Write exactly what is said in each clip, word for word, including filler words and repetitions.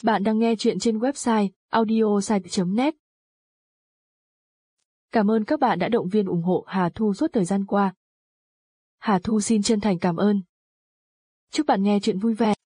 Bạn đang nghe chuyện trên website audiosite chấm net. Cảm ơn các bạn đã động viên ủng hộ Hà Thu suốt thời gian qua. Hà Thu xin chân thành cảm ơn. Chúc bạn nghe chuyện vui vẻ.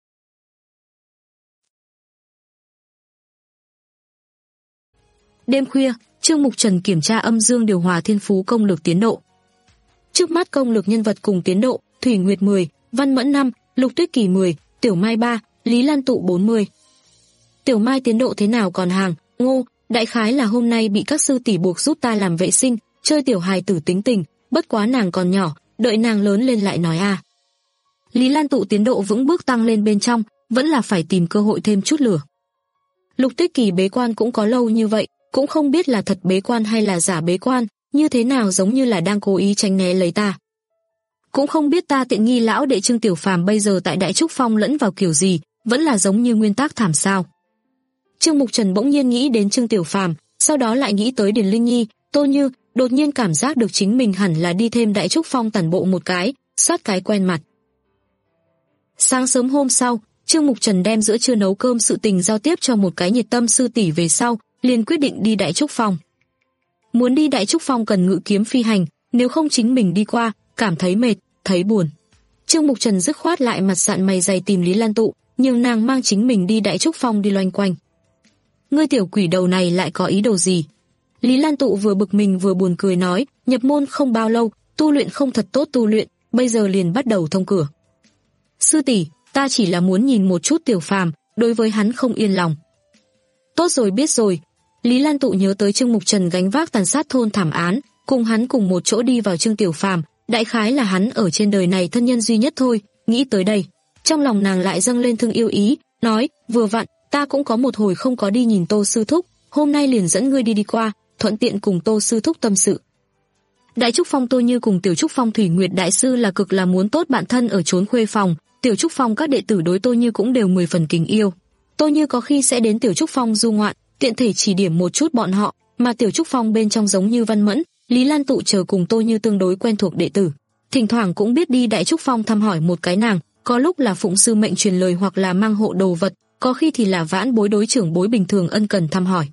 Đêm khuya, Trương Mục Trần kiểm tra âm dương điều hòa thiên phú công lực tiến độ. Trước mắt công lực nhân vật cùng tiến độ: Thủy Nguyệt mười, Văn Mẫn năm, Lục Tuyết Kỳ mười, Tiểu Mai ba, Lý Lan Tụ bốn mươi. Tiểu Mai tiến độ thế nào còn hàng? Ngô, đại khái là hôm nay bị các sư tỷ buộc giúp ta làm vệ sinh, chơi tiểu hài tử tính tình, bất quá nàng còn nhỏ, đợi nàng lớn lên lại nói a. À. Lý Lan Tụ tiến độ vững bước tăng lên bên trong, vẫn là phải tìm cơ hội thêm chút lửa. Lục Tuyết Kỳ bế quan cũng có lâu như vậy, cũng không biết là thật bế quan hay là giả bế quan, như thế nào giống như là đang cố ý tránh né lấy ta. Cũng không biết ta tiện nghi lão đệ Trương Tiểu Phàm bây giờ tại Đại Trúc Phong lẫn vào kiểu gì, vẫn là giống như nguyên tắc thảm sao. Trương Mục Trần bỗng nhiên nghĩ đến Trương Tiểu Phàm, sau đó lại nghĩ tới Điền Linh Nhi, Tô Như, đột nhiên cảm giác được chính mình hẳn là đi thêm Đại Trúc Phong tản bộ một cái, soát cái quen mặt. Sáng sớm hôm sau, Trương Mục Trần đem giữa trưa nấu cơm sự tình giao tiếp cho một cái nhiệt tâm sư tỷ về sau, liền quyết định đi Đại Trúc Phong. Muốn đi Đại Trúc Phong cần ngự kiếm phi hành, nếu không chính mình đi qua, cảm thấy mệt, thấy buồn. Trương Mục Trần dứt khoát lại mặt sạn mày dày tìm Lý Lan Tụ, nhưng nàng mang chính mình đi Đại Trúc Phong đi loanh quanh. Ngươi tiểu quỷ đầu này lại có ý đồ gì? Lý Lan Tụ vừa bực mình vừa buồn cười nói, nhập môn không bao lâu, tu luyện không thật tốt tu luyện, bây giờ liền bắt đầu thông cửa. Sư tỷ, ta chỉ là muốn nhìn một chút Tiểu Phàm, đối với hắn không yên lòng. Tốt rồi biết rồi. Lý Lan Tụ nhớ tới Trương Mục Trần gánh vác tàn sát thôn thảm án, cùng hắn cùng một chỗ đi vào Trương Tiểu Phàm, đại khái là hắn ở trên đời này thân nhân duy nhất thôi, nghĩ tới đây, trong lòng nàng lại dâng lên thương yêu ý, nói, vừa vặn, ta cũng có một hồi không có đi nhìn Tô sư thúc, hôm nay liền dẫn ngươi đi đi qua, thuận tiện cùng Tô sư thúc tâm sự. Đại Trúc Phong Tô Như cùng Tiểu Trúc Phong Thủy Nguyệt đại sư là cực là muốn tốt bạn thân ở trốn khuê phòng, Tiểu Trúc Phong các đệ tử đối Tô Như cũng đều mười phần kính yêu. Tô Như có khi sẽ đến Tiểu Trúc Phong du ngoạn, tiện thể chỉ điểm một chút bọn họ, mà Tiểu Trúc Phong bên trong giống như Văn Mẫn, Lý Lan Tụ chờ cùng Tô Như tương đối quen thuộc đệ tử, thỉnh thoảng cũng biết đi Đại Trúc Phong thăm hỏi một cái nàng, có lúc là phụng sư mệnh truyền lời hoặc là mang hộ đồ vật, có khi thì là vãn bối đối trưởng bối bình thường ân cần thăm hỏi.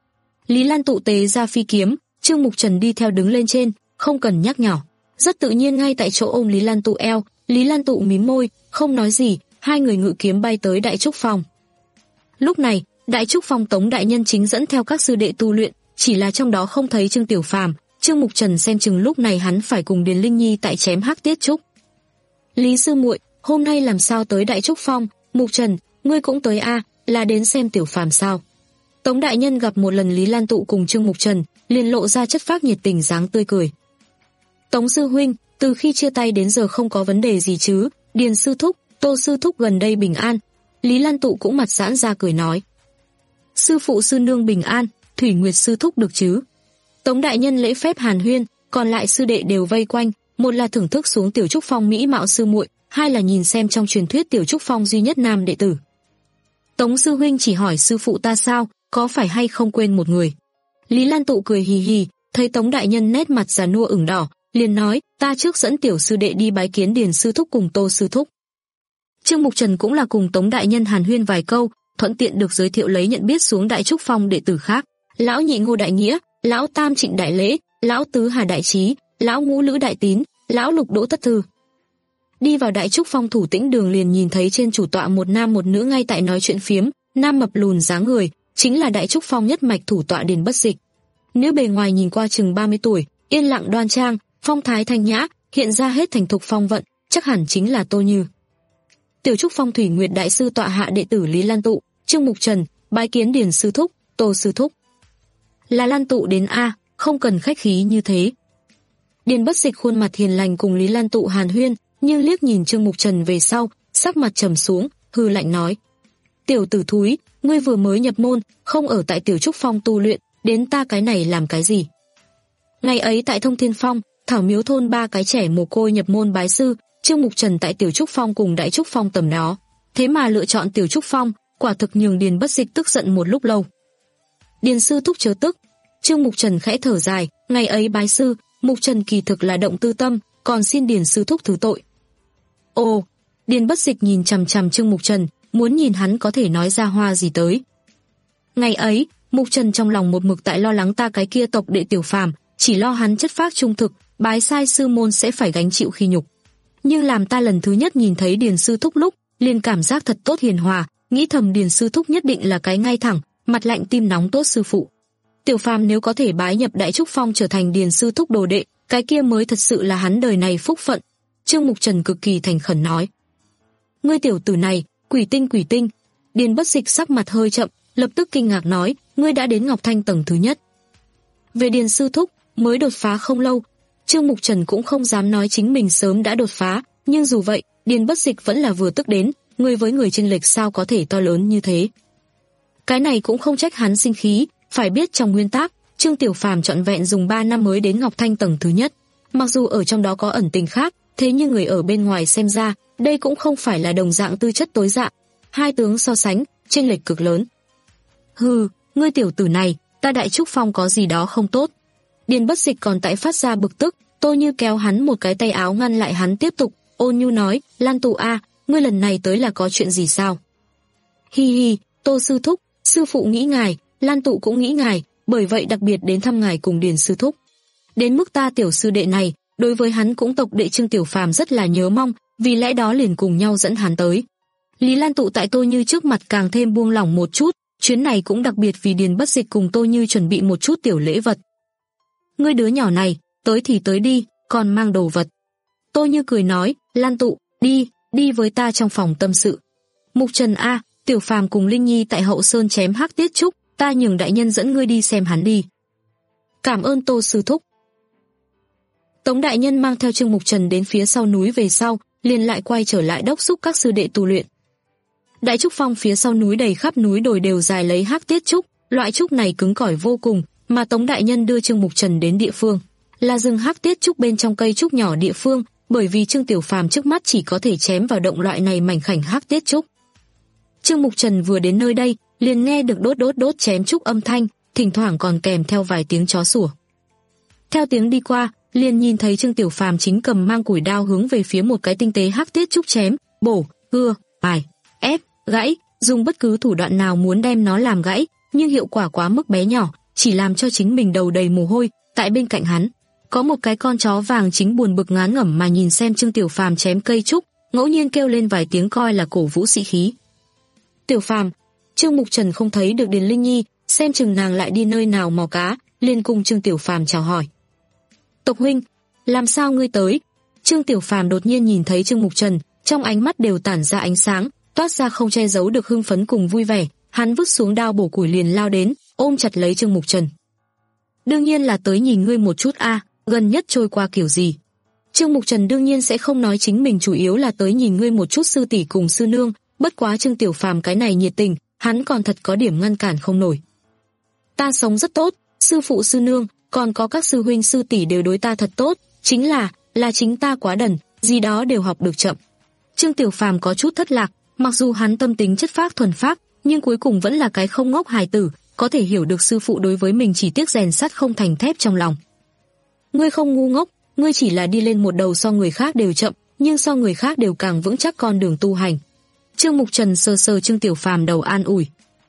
Lý Lan Tụ tế ra phi kiếm, Trương Mục Trần đi theo đứng lên trên, không cần nhắc nhở, rất tự nhiên ngay tại chỗ ôm Lý Lan Tụ eo, Lý Lan Tụ mím môi, không nói gì, hai người ngự kiếm bay tới Đại Trúc Phong. Lúc này, Đại Trúc Phong Tống đại nhân chính dẫn theo các sư đệ tu luyện, chỉ là trong đó không thấy Trương Tiểu Phàm, Trương Mục Trần xem chừng lúc này hắn phải cùng Điền Linh Nhi tại chém hắc tiết trúc. Lý sư muội, hôm nay làm sao tới Đại Trúc Phong? Mục Trần, ngươi cũng tới a, à, là đến xem Tiểu Phàm sao? Tống đại nhân gặp một lần Lý Lan Tụ cùng Trương Mục Trần, liền lộ ra chất phác nhiệt tình dáng tươi cười. Tống sư huynh, từ khi chia tay đến giờ không có vấn đề gì chứ? Điền sư thúc, Tô sư thúc gần đây bình an. Lý Lan Tụ cũng mặt giãn ra cười nói. Sư phụ sư nương bình an, Thủy Nguyệt sư thúc được chứ? Tống đại nhân lễ phép hàn huyên, còn lại sư đệ đều vây quanh, một là thưởng thức xuống Tiểu Trúc Phong mỹ mạo sư muội, hai là nhìn xem trong truyền thuyết Tiểu Trúc Phong duy nhất nam đệ tử. Tống sư huynh chỉ hỏi sư phụ ta sao, có phải hay không quên một người? Lý Lan Tụ cười hì hì, thấy Tống đại nhân nét mặt già nua ửng đỏ, liền nói, ta trước dẫn tiểu sư đệ đi bái kiến Điền sư thúc cùng Tô sư thúc. Trương Mục Trần cũng là cùng Tống đại nhân hàn huyên vài câu, thuận tiện được giới thiệu lấy nhận biết xuống Đại Trúc Phong đệ tử khác, lão nhị Ngô đại nghĩa, lão tam Trịnh đại lễ, lão tứ Hà đại trí, lão ngũ Lữ đại tín, lão lục Đỗ tất thư. Đi vào Đại Trúc Phong thủ tĩnh đường liền nhìn thấy trên chủ tọa một nam một nữ ngay tại nói chuyện phiếm, nam mập lùn dáng người, chính là Đại Trúc Phong nhất mạch thủ tọa Điền Bất Dịch. Nữ bề ngoài nhìn qua chừng ba mươi tuổi, yên lặng đoan trang, phong thái thanh nhã, hiện ra hết thành thục phong vận, chắc hẳn chính là Tô Như. Tiểu Trúc Phong Thủy Nguyệt đại sư tọa hạ đệ tử Lý Lan Tụ, Trương Mục Trần, bái kiến Điền sư thúc, Tô sư thúc. Là Lan Tụ đến a, không cần khách khí như thế. Điền Bất Dịch khuôn mặt hiền lành cùng Lý Lan Tụ hàn huyên, nhưng liếc nhìn Trương Mục Trần về sau, sắc mặt trầm xuống, hừ lạnh nói: "Tiểu tử thúi, ngươi vừa mới nhập môn, không ở tại Tiểu Trúc Phong tu luyện, đến ta cái này làm cái gì?" Ngày ấy tại Thông Thiên Phong, Thảo Miếu thôn ba cái trẻ mồ côi nhập môn bái sư, Trương Mục Trần tại Tiểu Trúc Phong cùng Đại Trúc Phong tầm đó, thế mà lựa chọn Tiểu Trúc Phong, quả thực nhường Điền Bất Dịch tức giận một lúc lâu. Điền sư thúc chớ tức. Trương Mục Trần khẽ thở dài, ngày ấy bái sư, Mục Trần kỳ thực là động tư tâm, còn xin Điền sư thúc thứ tội. Ồ, Điền Bất Dịch nhìn chằm chằm Trương Mục Trần, muốn nhìn hắn có thể nói ra hoa gì tới. Ngày ấy, Mục Trần trong lòng một mực tại lo lắng ta cái kia tộc đệ Tiểu Phàm, chỉ lo hắn chất phác trung thực, bái sai sư môn sẽ phải gánh chịu khi nhục. Nhưng làm ta lần thứ nhất nhìn thấy Điền sư thúc lúc, liền cảm giác thật tốt hiền hòa, nghĩ thầm Điền sư thúc nhất định là cái ngay thẳng, mặt lạnh tim nóng tốt sư phụ. Tiểu Phàm nếu có thể bái nhập Đại Trúc Phong trở thành Điền sư thúc đồ đệ, cái kia mới thật sự là hắn đời này phúc phận. Trương Mục Trần cực kỳ thành khẩn nói: "Ngươi tiểu tử này, quỷ tinh quỷ tinh." Điền Bất Dịch sắc mặt hơi chậm, lập tức kinh ngạc nói: "Ngươi đã đến Ngọc Thanh tầng thứ nhất?" Về Điền sư thúc, mới đột phá không lâu. Trương Mục Trần cũng không dám nói chính mình sớm đã đột phá, nhưng dù vậy, Điền Bất Dịch vẫn là vừa tức đến, người với người chênh lệch sao có thể to lớn như thế. Cái này cũng không trách hắn sinh khí, phải biết trong nguyên tắc, Trương Tiểu Phàm trọn vẹn dùng ba năm mới đến Ngọc Thanh tầng thứ nhất. Mặc dù ở trong đó có ẩn tình khác, thế nhưng người ở bên ngoài xem ra, đây cũng không phải là đồng dạng tư chất tối dạng. Hai tướng so sánh, chênh lệch cực lớn. Hừ, ngươi tiểu tử này, ta Đại Trúc Phong có gì đó không tốt. Điền Bất Dịch còn tại phát ra bực tức, Tô Như kéo hắn một cái tay áo ngăn lại hắn tiếp tục, ôn nhu nói: "Lan Tụ a, ngươi lần này tới là có chuyện gì sao?" Hi hi, Tô sư thúc, sư phụ nghĩ ngài, Lan Tụ cũng nghĩ ngài, bởi vậy đặc biệt đến thăm ngài cùng Điền sư thúc. Đến mức ta tiểu sư đệ này, đối với hắn cũng tộc đệ Trương Tiểu Phàm rất là nhớ mong, vì lẽ đó liền cùng nhau dẫn hắn tới. Lý Lan Tụ tại Tô Như trước mặt càng thêm buông lỏng một chút, chuyến này cũng đặc biệt vì Điền Bất Dịch cùng Tô Như chuẩn bị một chút tiểu lễ vật. Ngươi đứa nhỏ này, tới thì tới đi, còn mang đồ vật. Tô Như cười nói: "Lan Tụ, đi, đi với ta trong phòng tâm sự. Mục Trần a, Tiểu Phàm cùng Linh Nhi tại Hậu Sơn chém hắc tiết trúc, ta nhường đại nhân dẫn ngươi đi xem hắn đi." "Cảm ơn Tô sư thúc." Tống đại nhân mang theo Trương Mục Trần đến phía sau núi về sau, liền lại quay trở lại đốc thúc các sư đệ tu luyện. Đại Trúc Phong phía sau núi đầy khắp núi đồi đều dài lấy hắc tiết trúc, loại trúc này cứng cỏi vô cùng, mà Tống đại nhân đưa Trương Mục Trần đến địa phương là rừng hắc tiết trúc bên trong cây trúc nhỏ địa phương, bởi vì Trương Tiểu Phàm trước mắt chỉ có thể chém vào động loại này mảnh khảnh hắc tiết trúc. Trương Mục Trần vừa đến nơi đây, liền nghe được đốt đốt đốt chém trúc âm thanh, thỉnh thoảng còn kèm theo vài tiếng chó sủa. Theo tiếng đi qua, liền nhìn thấy Trương Tiểu Phàm chính cầm mang củi đao hướng về phía một cái tinh tế hắc tiết trúc chém, bổ, cưa, mài, ép, gãy, dùng bất cứ thủ đoạn nào muốn đem nó làm gãy, nhưng hiệu quả quá mức bé nhỏ, chỉ làm cho chính mình đầu đầy mồ hôi. Tại bên cạnh hắn, có một cái con chó vàng chính buồn bực ngán ngẩm mà nhìn xem Trương Tiểu Phàm chém cây trúc, ngẫu nhiên kêu lên vài tiếng coi là cổ vũ sĩ khí. Tiểu Phàm, Trương Mục Trần không thấy được Điền Linh Nhi, xem chừng nàng lại đi nơi nào mò cá, liền cùng Trương Tiểu Phàm chào hỏi. "Tộc huynh, làm sao ngươi tới?" Trương Tiểu Phàm đột nhiên nhìn thấy Trương Mục Trần, trong ánh mắt đều tản ra ánh sáng, toát ra không che giấu được hưng phấn cùng vui vẻ, hắn vứt xuống đao bổ củi liền lao đến, ôm chặt lấy Trương Mục Trần. "Đương nhiên là tới nhìn ngươi một chút a, à, gần nhất trôi qua kiểu gì?" Trương Mục Trần đương nhiên sẽ không nói chính mình chủ yếu là tới nhìn ngươi một chút sư tỷ cùng sư nương, bất quá Trương Tiểu Phàm cái này nhiệt tình, hắn còn thật có điểm ngăn cản không nổi. "Ta sống rất tốt, sư phụ sư nương, còn có các sư huynh sư tỷ đều đối ta thật tốt, chính là, là chính ta quá đần, gì đó đều học được chậm." Trương Tiểu Phàm có chút thất lạc, mặc dù hắn tâm tính chất phác thuần phác, nhưng cuối cùng vẫn là cái không ngốc hài tử, có thể hiểu được sư phụ đối với mình chỉ tiếc rèn sắt không thành thép trong lòng. "Ngươi không ngu ngốc, ngươi chỉ là đi lên một đầu so người khác đều chậm, nhưng so người khác đều càng vững chắc con đường tu hành." Trương Mục Trần sờ sờ Trương Tiểu Phàm đầu an ủi.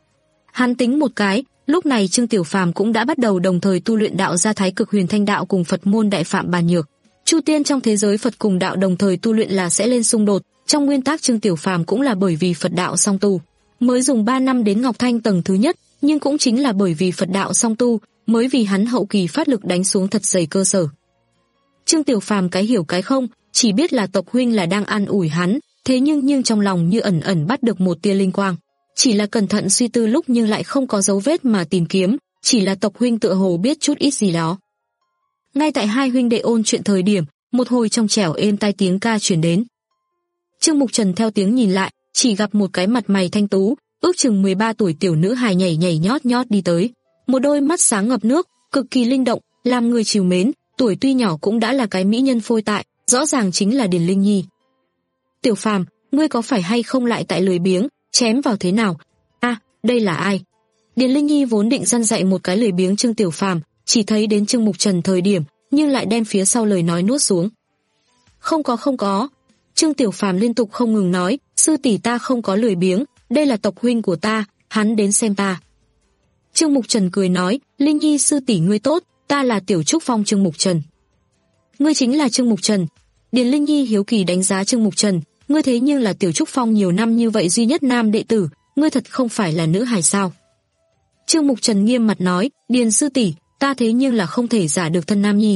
Hắn tính một cái, lúc này Trương Tiểu Phàm cũng đã bắt đầu đồng thời tu luyện đạo gia Thái Cực Huyền Thanh đạo cùng Phật môn Đại Phạm Bàn Nhược. Chu tiên trong thế giới Phật cùng đạo đồng thời tu luyện là sẽ lên xung đột, trong nguyên tắc Trương Tiểu Phàm cũng là bởi vì Phật đạo song tu, mới dùng ba năm đến Ngọc Thanh tầng thứ nhất, nhưng cũng chính là bởi vì Phật đạo song tu, mới vì hắn hậu kỳ phát lực đánh xuống thật dày cơ sở. Trương Tiểu Phàm cái hiểu cái không, chỉ biết là tộc huynh là đang an ủi hắn, thế nhưng nhưng trong lòng như ẩn ẩn bắt được một tia linh quang. Chỉ là cẩn thận suy tư lúc nhưng lại không có dấu vết mà tìm kiếm, chỉ là tộc huynh tựa hồ biết chút ít gì đó. Ngay tại hai huynh đệ ôn chuyện thời điểm, một hồi trong trẻo êm tai tiếng ca truyền đến. Trương Mục Trần theo tiếng nhìn lại, chỉ gặp một cái mặt mày thanh tú, ước chừng mười ba tuổi tiểu nữ hài nhảy nhảy nhót nhót đi tới, một đôi mắt sáng ngập nước, cực kỳ linh động, làm người trìu mến, tuổi tuy nhỏ cũng đã là cái mỹ nhân phôi tại, rõ ràng chính là Điền Linh Nhi. "Tiểu Phàm, ngươi có phải hay không lại tại lười biếng, chém vào thế nào? A, à, đây là ai?" Điền Linh Nhi vốn định răn dạy một cái lười biếng Trương Tiểu Phàm, chỉ thấy đến Trương Mục Trần thời điểm, nhưng lại đem phía sau lời nói nuốt xuống. "Không có không có." Trương Tiểu Phàm liên tục không ngừng nói, "Sư tỷ ta không có lười biếng, đây là tộc huynh của ta, hắn đến xem ta. Trương Mục Trần cười nói, Linh Nhi sư tỷ ngươi tốt, ta là Tiểu Trúc Phong Trương Mục Trần. Ngươi chính là Trương Mục Trần? Điền Linh Nhi hiếu kỳ đánh giá Trương Mục Trần, ngươi thế nhưng là Tiểu Trúc Phong nhiều năm như vậy duy nhất nam đệ tử, ngươi thật không phải là nữ hài sao? Trương Mục Trần nghiêm mặt nói, Điền sư tỷ, ta thế nhưng là không thể giả được thân nam nhi.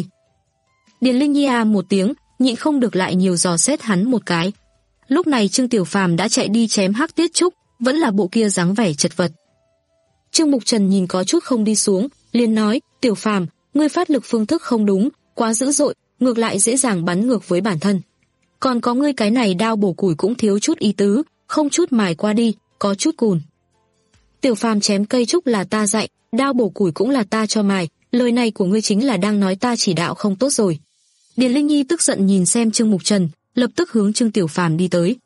Điền Linh Nhi à một tiếng, nhịn không được lại nhiều dò xét hắn một cái. Lúc này Trương Tiểu Phàm đã chạy đi chém Hắc Tiết Trúc, vẫn là bộ kia dáng vẻ chật vật. Trương Mục Trần nhìn có chút không đi xuống, liền nói, Tiểu Phàm, ngươi phát lực phương thức không đúng, quá dữ dội, ngược lại dễ dàng bắn ngược với bản thân. Còn có ngươi cái này đao bổ củi cũng thiếu chút ý tứ, không chút mài qua đi, có chút cùn. Tiểu Phàm chém cây trúc là ta dạy, đao bổ củi cũng là ta cho mài, lời này của ngươi chính là đang nói ta chỉ đạo không tốt rồi. Điền Linh Nhi tức giận nhìn xem Trương Mục Trần, lập tức hướng Trương Tiểu Phàm đi tới.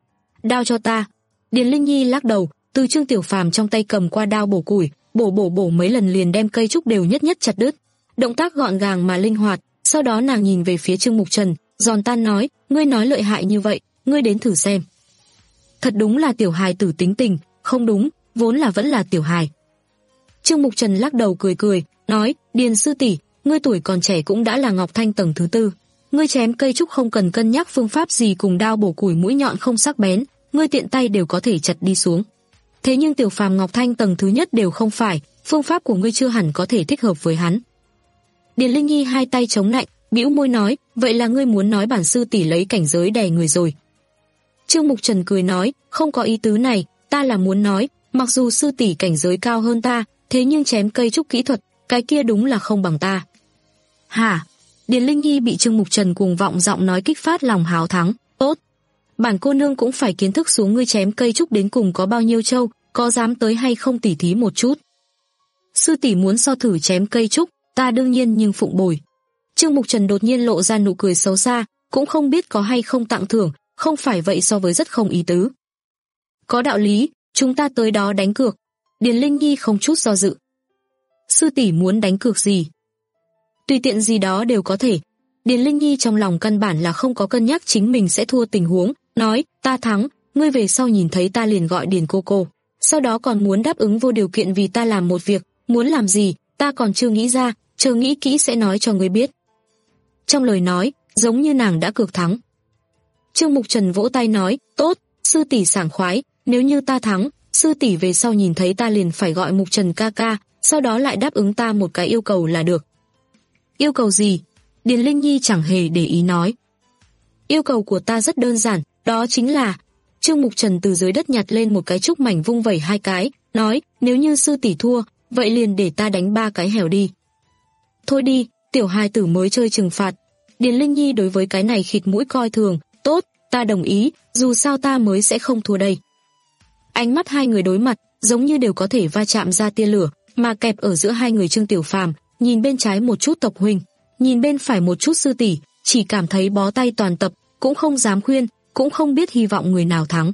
Đao cho ta. Điền Linh Nhi lắc đầu, từ Trương Tiểu Phàm trong tay cầm qua đao bổ củi, bổ bổ bổ mấy lần liền đem cây trúc đều nhất nhất chặt đứt. Động tác gọn gàng mà linh hoạt, sau đó nàng nhìn về phía Trương Mục Trần, giòn tan nói, ngươi nói lợi hại như vậy, ngươi đến thử xem. Thật đúng là tiểu hài tử tính tình, không đúng, vốn là vẫn là tiểu hài. Trương Mục Trần lắc đầu cười cười, nói, Điền sư tỷ, ngươi tuổi còn trẻ cũng đã là Ngọc Thanh tầng thứ tư. Ngươi chém cây trúc không cần cân nhắc phương pháp gì cùng đao bổ củi mũi nhọn không sắc bén, ngươi tiện tay đều có thể chặt đi xuống. Thế nhưng Tiểu Phàm Ngọc Thanh tầng thứ nhất đều không phải, phương pháp của ngươi chưa hẳn có thể thích hợp với hắn. Điền Linh Nhi hai tay chống nạnh, bĩu môi nói, vậy là ngươi muốn nói bản sư tỷ lấy cảnh giới đè người rồi. Trương Mục Trần cười nói, không có ý tứ này, ta là muốn nói, mặc dù sư tỷ cảnh giới cao hơn ta, thế nhưng chém cây trúc kỹ thuật, cái kia đúng là không bằng ta. Hả? Điền Linh Nhi bị Trương Mục Trần cuồng vọng giọng nói kích phát lòng háo thắng, tốt. Bản cô nương cũng phải kiến thức xuống ngươi chém cây trúc đến cùng có bao nhiêu trâu, có dám tới hay không tỉ thí một chút. Sư tỷ muốn so thử chém cây trúc, ta đương nhiên nhưng phụng bồi. Trương Mục Trần đột nhiên lộ ra nụ cười xấu xa, cũng không biết có hay không tặng thưởng, không phải vậy so với rất không ý tứ. Có đạo lý, chúng ta tới đó đánh cược. Điền Linh Nhi không chút do dự. Sư tỷ muốn đánh cược gì? Tùy tiện gì đó đều có thể. Điền Linh Nhi trong lòng căn bản là không có cân nhắc chính mình sẽ thua tình huống, nói, ta thắng, ngươi về sau nhìn thấy ta liền gọi Điền cô cô. Sau đó còn muốn đáp ứng vô điều kiện vì ta làm một việc, muốn làm gì, ta còn chưa nghĩ ra, chờ nghĩ kỹ sẽ nói cho ngươi biết. Trong lời nói, giống như nàng đã cược thắng. Trương Mục Trần vỗ tay nói, tốt, sư tỷ sảng khoái, nếu như ta thắng, sư tỷ về sau nhìn thấy ta liền phải gọi Mục Trần ca ca, sau đó lại đáp ứng ta một cái yêu cầu là được. Yêu cầu gì? Điền Linh Nhi chẳng hề để ý nói. Yêu cầu của ta rất đơn giản, đó chính là... Trương Mục Trần từ dưới đất nhặt lên một cái trúc mảnh vung vẩy hai cái, nói, nếu như sư tỷ thua, vậy liền để ta đánh ba cái hẻo đi. Thôi đi, tiểu hài tử mới chơi trừng phạt. Điền Linh Nhi đối với cái này khịt mũi coi thường, tốt, ta đồng ý, dù sao ta mới sẽ không thua đây. Ánh mắt hai người đối mặt, giống như đều có thể va chạm ra tia lửa, mà kẹp ở giữa hai người Trương Tiểu Phàm, nhìn bên trái một chút tộc huynh, nhìn bên phải một chút sư tỷ, chỉ cảm thấy bó tay toàn tập, cũng không dám khuyên, cũng không biết hy vọng người nào thắng.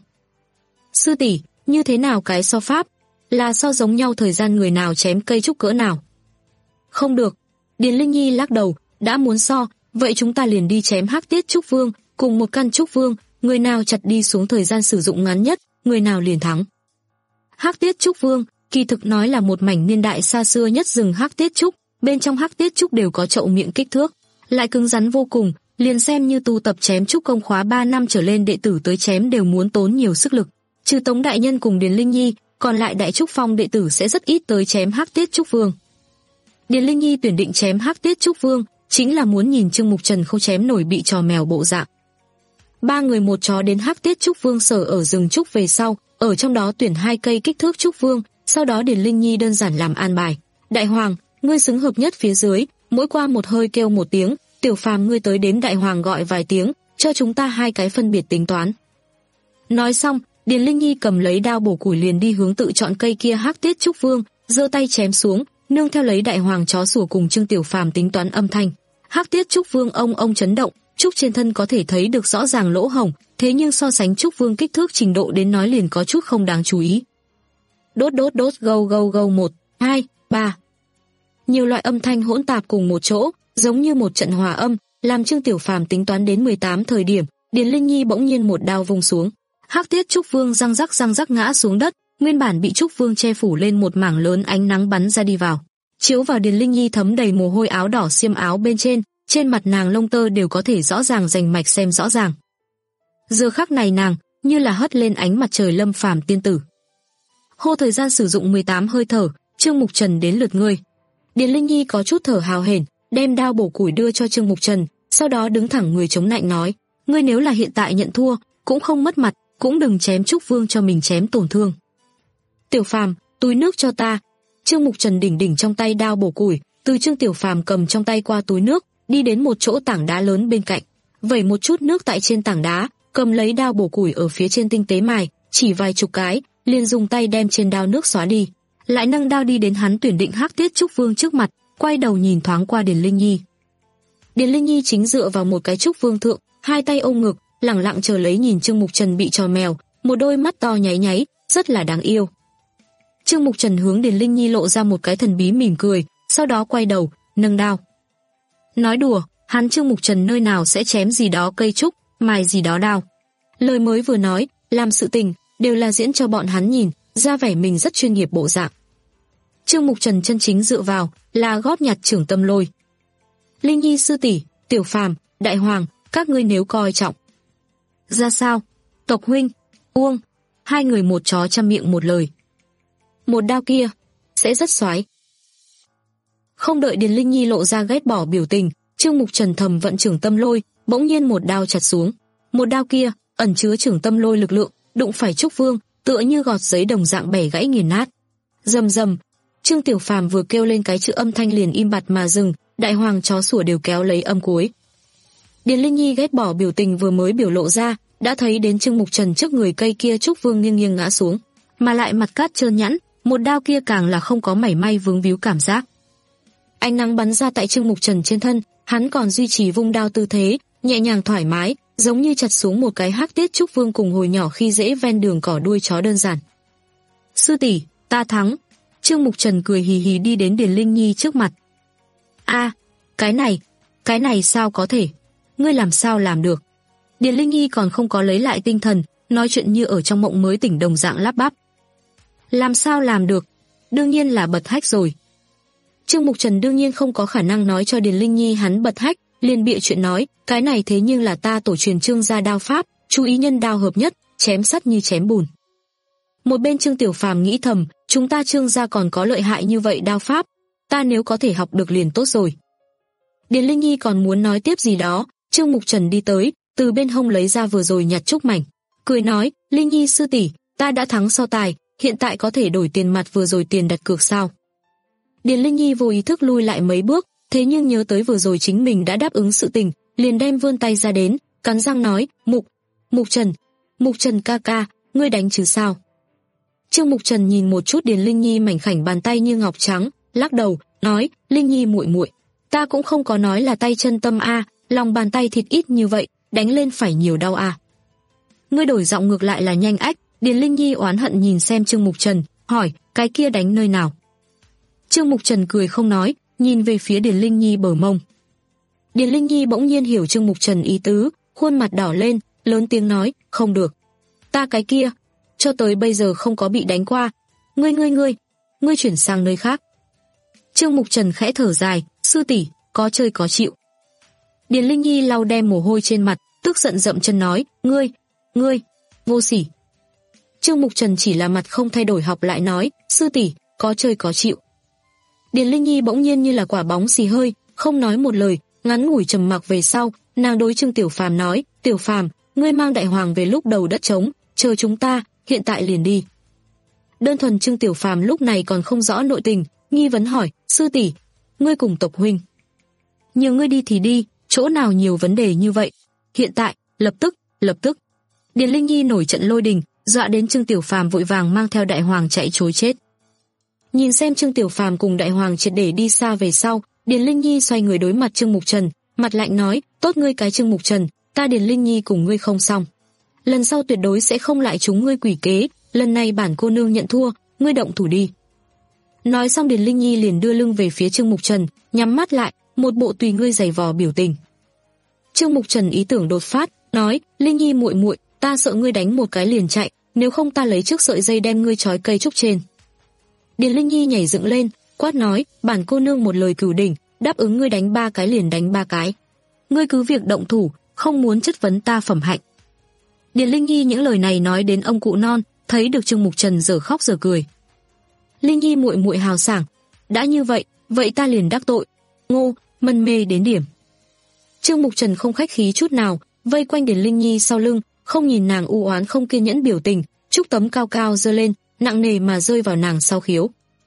Sư tỷ, như thế nào cái so pháp? Là so giống nhau thời gian người nào chém cây trúc cỡ nào? Không được. Điền Linh Nhi lắc đầu, đã muốn so, vậy chúng ta liền đi chém Hắc Tiết Trúc Vương, cùng một căn Trúc Vương, người nào chặt đi xuống thời gian sử dụng ngắn nhất, người nào liền thắng. Hắc Tiết Trúc Vương, kỳ thực nói là một mảnh niên đại xa xưa nhất rừng Hắc Tiết Trúc, bên trong Hắc Tiết Trúc đều có chậu miệng kích thước, lại cứng rắn vô cùng, liền xem như tu tập chém trúc công khóa ba năm trở lên đệ tử tới chém đều muốn tốn nhiều sức lực. Trừ Tống đại nhân cùng Điền Linh Nhi, còn lại Đại Trúc Phong đệ tử sẽ rất ít tới chém Hắc Tiết Trúc Vương. Điền Linh Nhi tuyển định chém Hắc Tiết Trúc Vương, chính là muốn nhìn Trương Mục Trần không chém nổi bị trò mèo bộ dạng. Ba người một chó đến Hắc Tiết Trúc Vương sở ở rừng trúc về sau, ở trong đó tuyển hai cây kích thước Trúc Vương, sau đó Điền Linh Nhi đơn giản làm an bài. Đại Hoàng, ngươi xứng hợp nhất phía dưới, mỗi qua một hơi kêu một tiếng, Tiểu Phàm ngươi tới đếm Đại Hoàng gọi vài tiếng, cho chúng ta hai cái phân biệt tính toán. Nói xong, Điền Linh Nhi cầm lấy đao bổ củi liền đi hướng tự chọn cây kia Hắc Tiết Trúc Vương, giơ tay chém xuống, nương theo lấy Đại Hoàng chó sủa cùng Trương Tiểu Phàm tính toán âm thanh. Hắc Tiết Trúc Vương ông ông chấn động, trúc trên thân có thể thấy được rõ ràng lỗ hổng, thế nhưng so sánh Trúc Vương kích thước trình độ đến nói liền có chút không đáng chú ý. Đốt đốt đốt gâu gâu gâu một, hai, ba. Nhiều loại âm thanh hỗn tạp cùng một chỗ, giống như một trận hòa âm, làm Trương Tiểu Phàm tính toán đến mười tám thời điểm, Điền Linh Nhi bỗng nhiên một đao vung xuống. Hắc Tiết Trúc Vương răng rắc răng rắc ngã xuống đất, nguyên bản bị Trúc Vương che phủ lên một mảng lớn ánh nắng bắn ra đi vào, chiếu vào Điền Linh Nhi thấm đầy mồ hôi áo đỏ xiêm áo bên trên, trên mặt nàng lông tơ đều có thể rõ ràng rành mạch xem rõ ràng. Giờ khắc này nàng như là hất lên ánh mặt trời lâm phàm tiên tử. Hô thời gian sử dụng mười tám hơi thở, Trương Mục Trần đến lượt ngươi. Điền Linh Nhi có chút thở hào hển, đem đao bổ củi đưa cho Trương Mục Trần, sau đó đứng thẳng người chống nạnh nói, ngươi nếu là hiện tại nhận thua, cũng không mất mặt, cũng đừng chém Trúc Vương cho mình chém tổn thương. Tiểu Phàm, túi nước cho ta. Trương Mục Trần đỉnh đỉnh trong tay đao bổ củi, từ Trương Tiểu Phàm cầm trong tay qua túi nước, đi đến một chỗ tảng đá lớn bên cạnh, vẩy một chút nước tại trên tảng đá, cầm lấy đao bổ củi ở phía trên tinh tế mài, chỉ vài chục cái, liền dùng tay đem trên đao nước xóa đi, lại nâng đao đi đến hắn tuyển định Hắc Tiết Trúc Vương trước mặt, quay đầu nhìn thoáng qua Điền Linh Nhi. Điền Linh Nhi chính dựa vào một cái Trúc Vương thượng, hai tay ôm ngực, lẳng lặng chờ lấy nhìn Trương Mục Trần bị trò mèo, một đôi mắt to nháy nháy, rất là đáng yêu. Trương Mục Trần hướng Điền Linh Nhi lộ ra một cái thần bí mỉm cười, sau đó quay đầu, nâng đao. Nói đùa, hắn Trương Mục Trần nơi nào sẽ chém gì đó cây trúc, mài gì đó đao. Lời mới vừa nói, làm sự tình, đều là diễn cho bọn hắn nhìn, ra vẻ mình rất chuyên nghiệp bộ dạng. Trương Mục Trần chân chính dựa vào, là góp nhặt trưởng tâm lôi. Linh Nhi sư tỷ, Tiểu Phàm, Đại Hoàng, các ngươi nếu coi trọng. Ra sao? Tộc huynh, Uông, hai người một chó trăm miệng một lời. Một đao kia, sẽ rất xoái. Không đợi Điền Linh Nhi lộ ra ghét bỏ biểu tình, Trương Mục Trần thầm vận trưởng tâm lôi, bỗng nhiên một đao chặt xuống. Một đao kia, ẩn chứa trưởng tâm lôi lực lượng, đụng phải Trúc Vương, tựa như gọt giấy đồng dạng bẻ gãy nghiền nát. Rầm rầm, Trương Tiểu Phàm vừa kêu lên cái chữ âm thanh liền im bặt mà dừng, Đại Hoàng chó sủa đều kéo lấy âm cuối. Điền Linh Nhi ghét bỏ biểu tình vừa mới biểu lộ ra, đã thấy đến Trương Mục Trần trước người cây kia Trúc Vương nghiêng nghiêng ngã xuống, mà lại mặt cát trơn nhẵn, một đao kia càng là không có mảy may vướng víu cảm giác. Ánh nắng bắn ra tại Trương Mục Trần trên thân, hắn còn duy trì vung đao tư thế, nhẹ nhàng thoải mái, giống như chặt xuống một cái Hắc Tiết Trúc Vương cùng hồi nhỏ khi dễ ven đường cỏ đuôi chó đơn giản. Sư tỷ, ta thắng. Trương Mục Trần cười hì hì đi đến Điền Linh Nhi trước mặt. A, cái này, cái này sao có thể? Ngươi làm sao làm được? Điền Linh Nhi còn không có lấy lại tinh thần, nói chuyện như ở trong mộng mới tỉnh đồng dạng lắp bắp. Làm sao làm được? Đương nhiên là bật hách rồi. Trương Mục Trần đương nhiên không có khả năng nói cho Điền Linh Nhi hắn bật hách, liền bịa chuyện nói, cái này thế nhưng là ta tổ truyền Trương gia đao pháp, chú ý nhân đao hợp nhất, chém sắt như chém bùn. Một bên Trương Tiểu Phàm nghĩ thầm, chúng ta Trương gia còn có lợi hại như vậy đao pháp, ta nếu có thể học được liền tốt rồi. Điền Linh Nhi còn muốn nói tiếp gì đó, Trương Mục Trần đi tới, từ bên hông lấy ra vừa rồi nhặt trúc mảnh, cười nói, Linh Nhi sư tỷ, ta đã thắng so tài, hiện tại có thể đổi tiền mặt vừa rồi tiền đặt cược sao? Điền Linh Nhi vô ý thức lui lại mấy bước, thế nhưng nhớ tới vừa rồi chính mình đã đáp ứng sự tình, liền đem vươn tay ra đến, cắn răng nói, Mục, Mục Trần, Mục Trần ca ca, ngươi đánh chứ sao? Trương Mục Trần nhìn một chút Điền Linh Nhi mảnh khảnh bàn tay như ngọc trắng, lắc đầu, nói, Linh Nhi muội muội, ta cũng không có nói là tay chân tâm a, lòng bàn tay thịt ít như vậy, đánh lên phải nhiều đau a. Ngươi đổi giọng ngược lại là nhanh ách. Điền Linh Nhi oán hận nhìn xem Trương Mục Trần, hỏi, cái kia đánh nơi nào? Trương Mục Trần cười không nói, nhìn về phía Điền Linh Nhi bờ mông. Điền Linh Nhi bỗng nhiên hiểu Trương Mục Trần ý tứ, khuôn mặt đỏ lên, lớn tiếng nói, không được. Ta cái kia, cho tới bây giờ không có bị đánh qua. Ngươi ngươi ngươi, ngươi chuyển sang nơi khác. Trương Mục Trần khẽ thở dài, sư tỷ, có chơi có chịu. Điền Linh Nhi lau đem mồ hôi trên mặt, tức giận dậm chân nói, ngươi, ngươi, vô sỉ. Trương Mục Trần chỉ là mặt không thay đổi học lại nói, sư tỷ, có chơi có chịu. Điền Linh Nhi bỗng nhiên như là quả bóng xì hơi, không nói một lời, ngắn ngủi trầm mặc về sau, nàng đối Trương Tiểu Phàm nói, Tiểu Phàm, ngươi mang Đại Hoàng về lúc đầu đất trống, chờ chúng ta, hiện tại liền đi. Đơn thuần Trương Tiểu Phàm lúc này còn không rõ nội tình, nghi vấn hỏi, sư tỷ, ngươi cùng tộc huynh. Nhiều ngươi đi thì đi, chỗ nào nhiều vấn đề như vậy. Hiện tại, lập tức, lập tức. Điền Linh Nhi nổi trận lôi đình, dọa đến Trương Tiểu Phàm vội vàng mang theo Đại Hoàng chạy trối chết. Nhìn xem Trương Tiểu Phàm cùng Đại Hoàng triệt để đi xa về sau, Điền Linh Nhi xoay người đối mặt Trương Mục Trần, mặt lạnh nói, tốt ngươi cái Trương Mục Trần, ta Điền Linh Nhi cùng ngươi không xong. Lần sau tuyệt đối sẽ không lại trúng ngươi quỷ kế, lần này bản cô nương nhận thua, ngươi động thủ đi. Nói xong Điền Linh Nhi liền đưa lưng về phía Trương Mục Trần, nhắm mắt lại, một bộ tùy ngươi giày vò biểu tình. Trương Mục Trần ý tưởng đột phát, nói, Linh Nhi muội muội, ta sợ ngươi đánh một cái liền chạy, nếu không ta lấy chiếc sợi dây đem ngươi trói cây trúc trên. Điền Linh Nhi nhảy dựng lên, quát nói, bản cô nương một lời cửu đỉnh, đáp ứng ngươi đánh ba cái liền đánh ba cái. Ngươi cứ việc động thủ, không muốn chất vấn ta phẩm hạnh. Điền Linh Nhi những lời này nói đến ông cụ non, thấy được Trương Mục Trần giờ khóc giờ cười. Linh Nhi muội muội hào sảng, đã như vậy, vậy ta liền đắc tội. Ngô, mân mê đến điểm. Trương Mục Trần không khách khí chút nào, vây quanh Điền Linh Nhi sau lưng, không nhìn nàng u oán không kiên nhẫn biểu tình, trúc tấm cao cao giơ lên, nặng nề mà rơi vào nàng sau khiếu.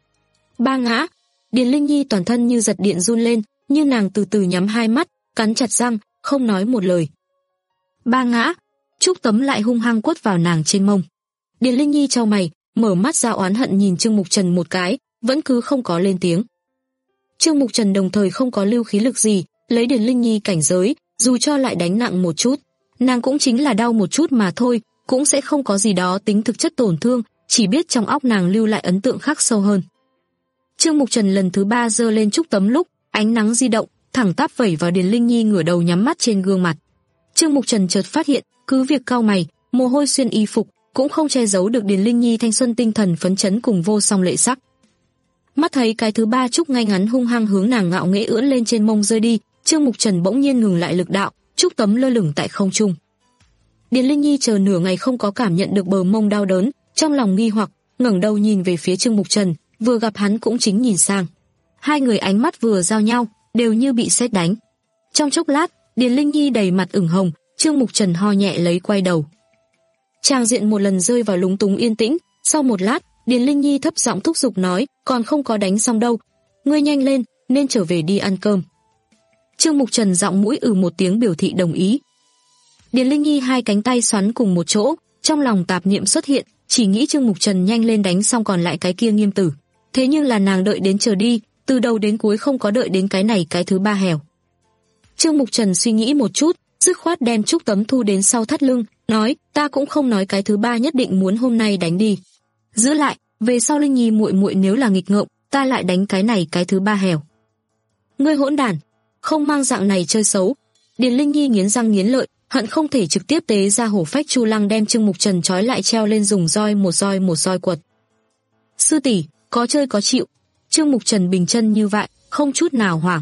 Ba ngã, Điền Linh Nhi toàn thân như giật điện run lên, như nàng từ từ nhắm hai mắt, cắn chặt răng, không nói một lời. Ba ngã, trúc tấm lại hung hăng quất vào nàng trên mông. Điền Linh Nhi chau mày, mở mắt ra oán hận nhìn Trương Mục Trần một cái, vẫn cứ không có lên tiếng. Trương Mục Trần đồng thời không có lưu khí lực gì, lấy Điền Linh Nhi cảnh giới, dù cho lại đánh nặng một chút, nàng cũng chính là đau một chút mà thôi, cũng sẽ không có gì đó tính thực chất tổn thương, chỉ biết trong óc nàng lưu lại ấn tượng khắc sâu hơn. Trương Mục Trần lần thứ ba giơ lên trúc tấm lúc, ánh nắng di động, thẳng tắp vẩy vào Điền Linh Nhi ngửa đầu nhắm mắt trên gương mặt. Trương Mục Trần chợt phát hiện, cứ việc cau mày, mồ hôi xuyên y phục, cũng không che giấu được Điền Linh Nhi thanh xuân tinh thần phấn chấn cùng vô song lệ sắc. Mắt thấy cái thứ ba trúc ngay ngắn hung hăng hướng nàng ngạo nghễ ưỡn lên trên mông rơi đi, Trương Mục Trần bỗng nhiên ngừng lại lực đạo, trúc tấm lơ lửng tại không trung. Điền Linh Nhi chờ nửa ngày không có cảm nhận được bờ mông đau đớn, trong lòng nghi hoặc, ngẩng đầu nhìn về phía Trương Mục Trần, vừa gặp hắn cũng chính nhìn sang. Hai người ánh mắt vừa giao nhau, đều như bị sét đánh. Trong chốc lát, Điền Linh Nhi đầy mặt ửng hồng, Trương Mục Trần ho nhẹ lấy quay đầu. Tràng diện một lần rơi vào lúng túng yên tĩnh, sau một lát, Điền Linh Nhi thấp giọng thúc giục nói, còn không có đánh xong đâu, ngươi nhanh lên, nên trở về đi ăn cơm. Trương Mục Trần giọng mũi ừ một tiếng biểu thị đồng ý. Điền Linh Nhi hai cánh tay xoắn cùng một chỗ, trong lòng tạp niệm xuất hiện, chỉ nghĩ Trương Mục Trần nhanh lên đánh xong còn lại cái kia nghiêm tử. Thế nhưng là nàng đợi đến chờ đi, từ đầu đến cuối không có đợi đến cái này cái thứ ba hẻo. Trương Mục Trần suy nghĩ một chút, dứt khoát đem trúc tấm thu đến sau thắt lưng, nói, ta cũng không nói cái thứ ba nhất định muốn hôm nay đánh đi. Giữ lại, về sau Linh Nhi muội muội nếu là nghịch ngợm, ta lại đánh cái này cái thứ ba hẻo. Ngươi hỗn đản, không mang dạng này chơi xấu. Điền Linh Nhi nghiến răng nghiến lợi, hận không thể trực tiếp tế ra hổ phách chu lăng đem Trương Mục Trần trói lại treo lên dùng roi một roi một roi quật. Sư tỷ, có chơi có chịu. Trương Mục Trần bình chân như vậy, không chút nào hoảng.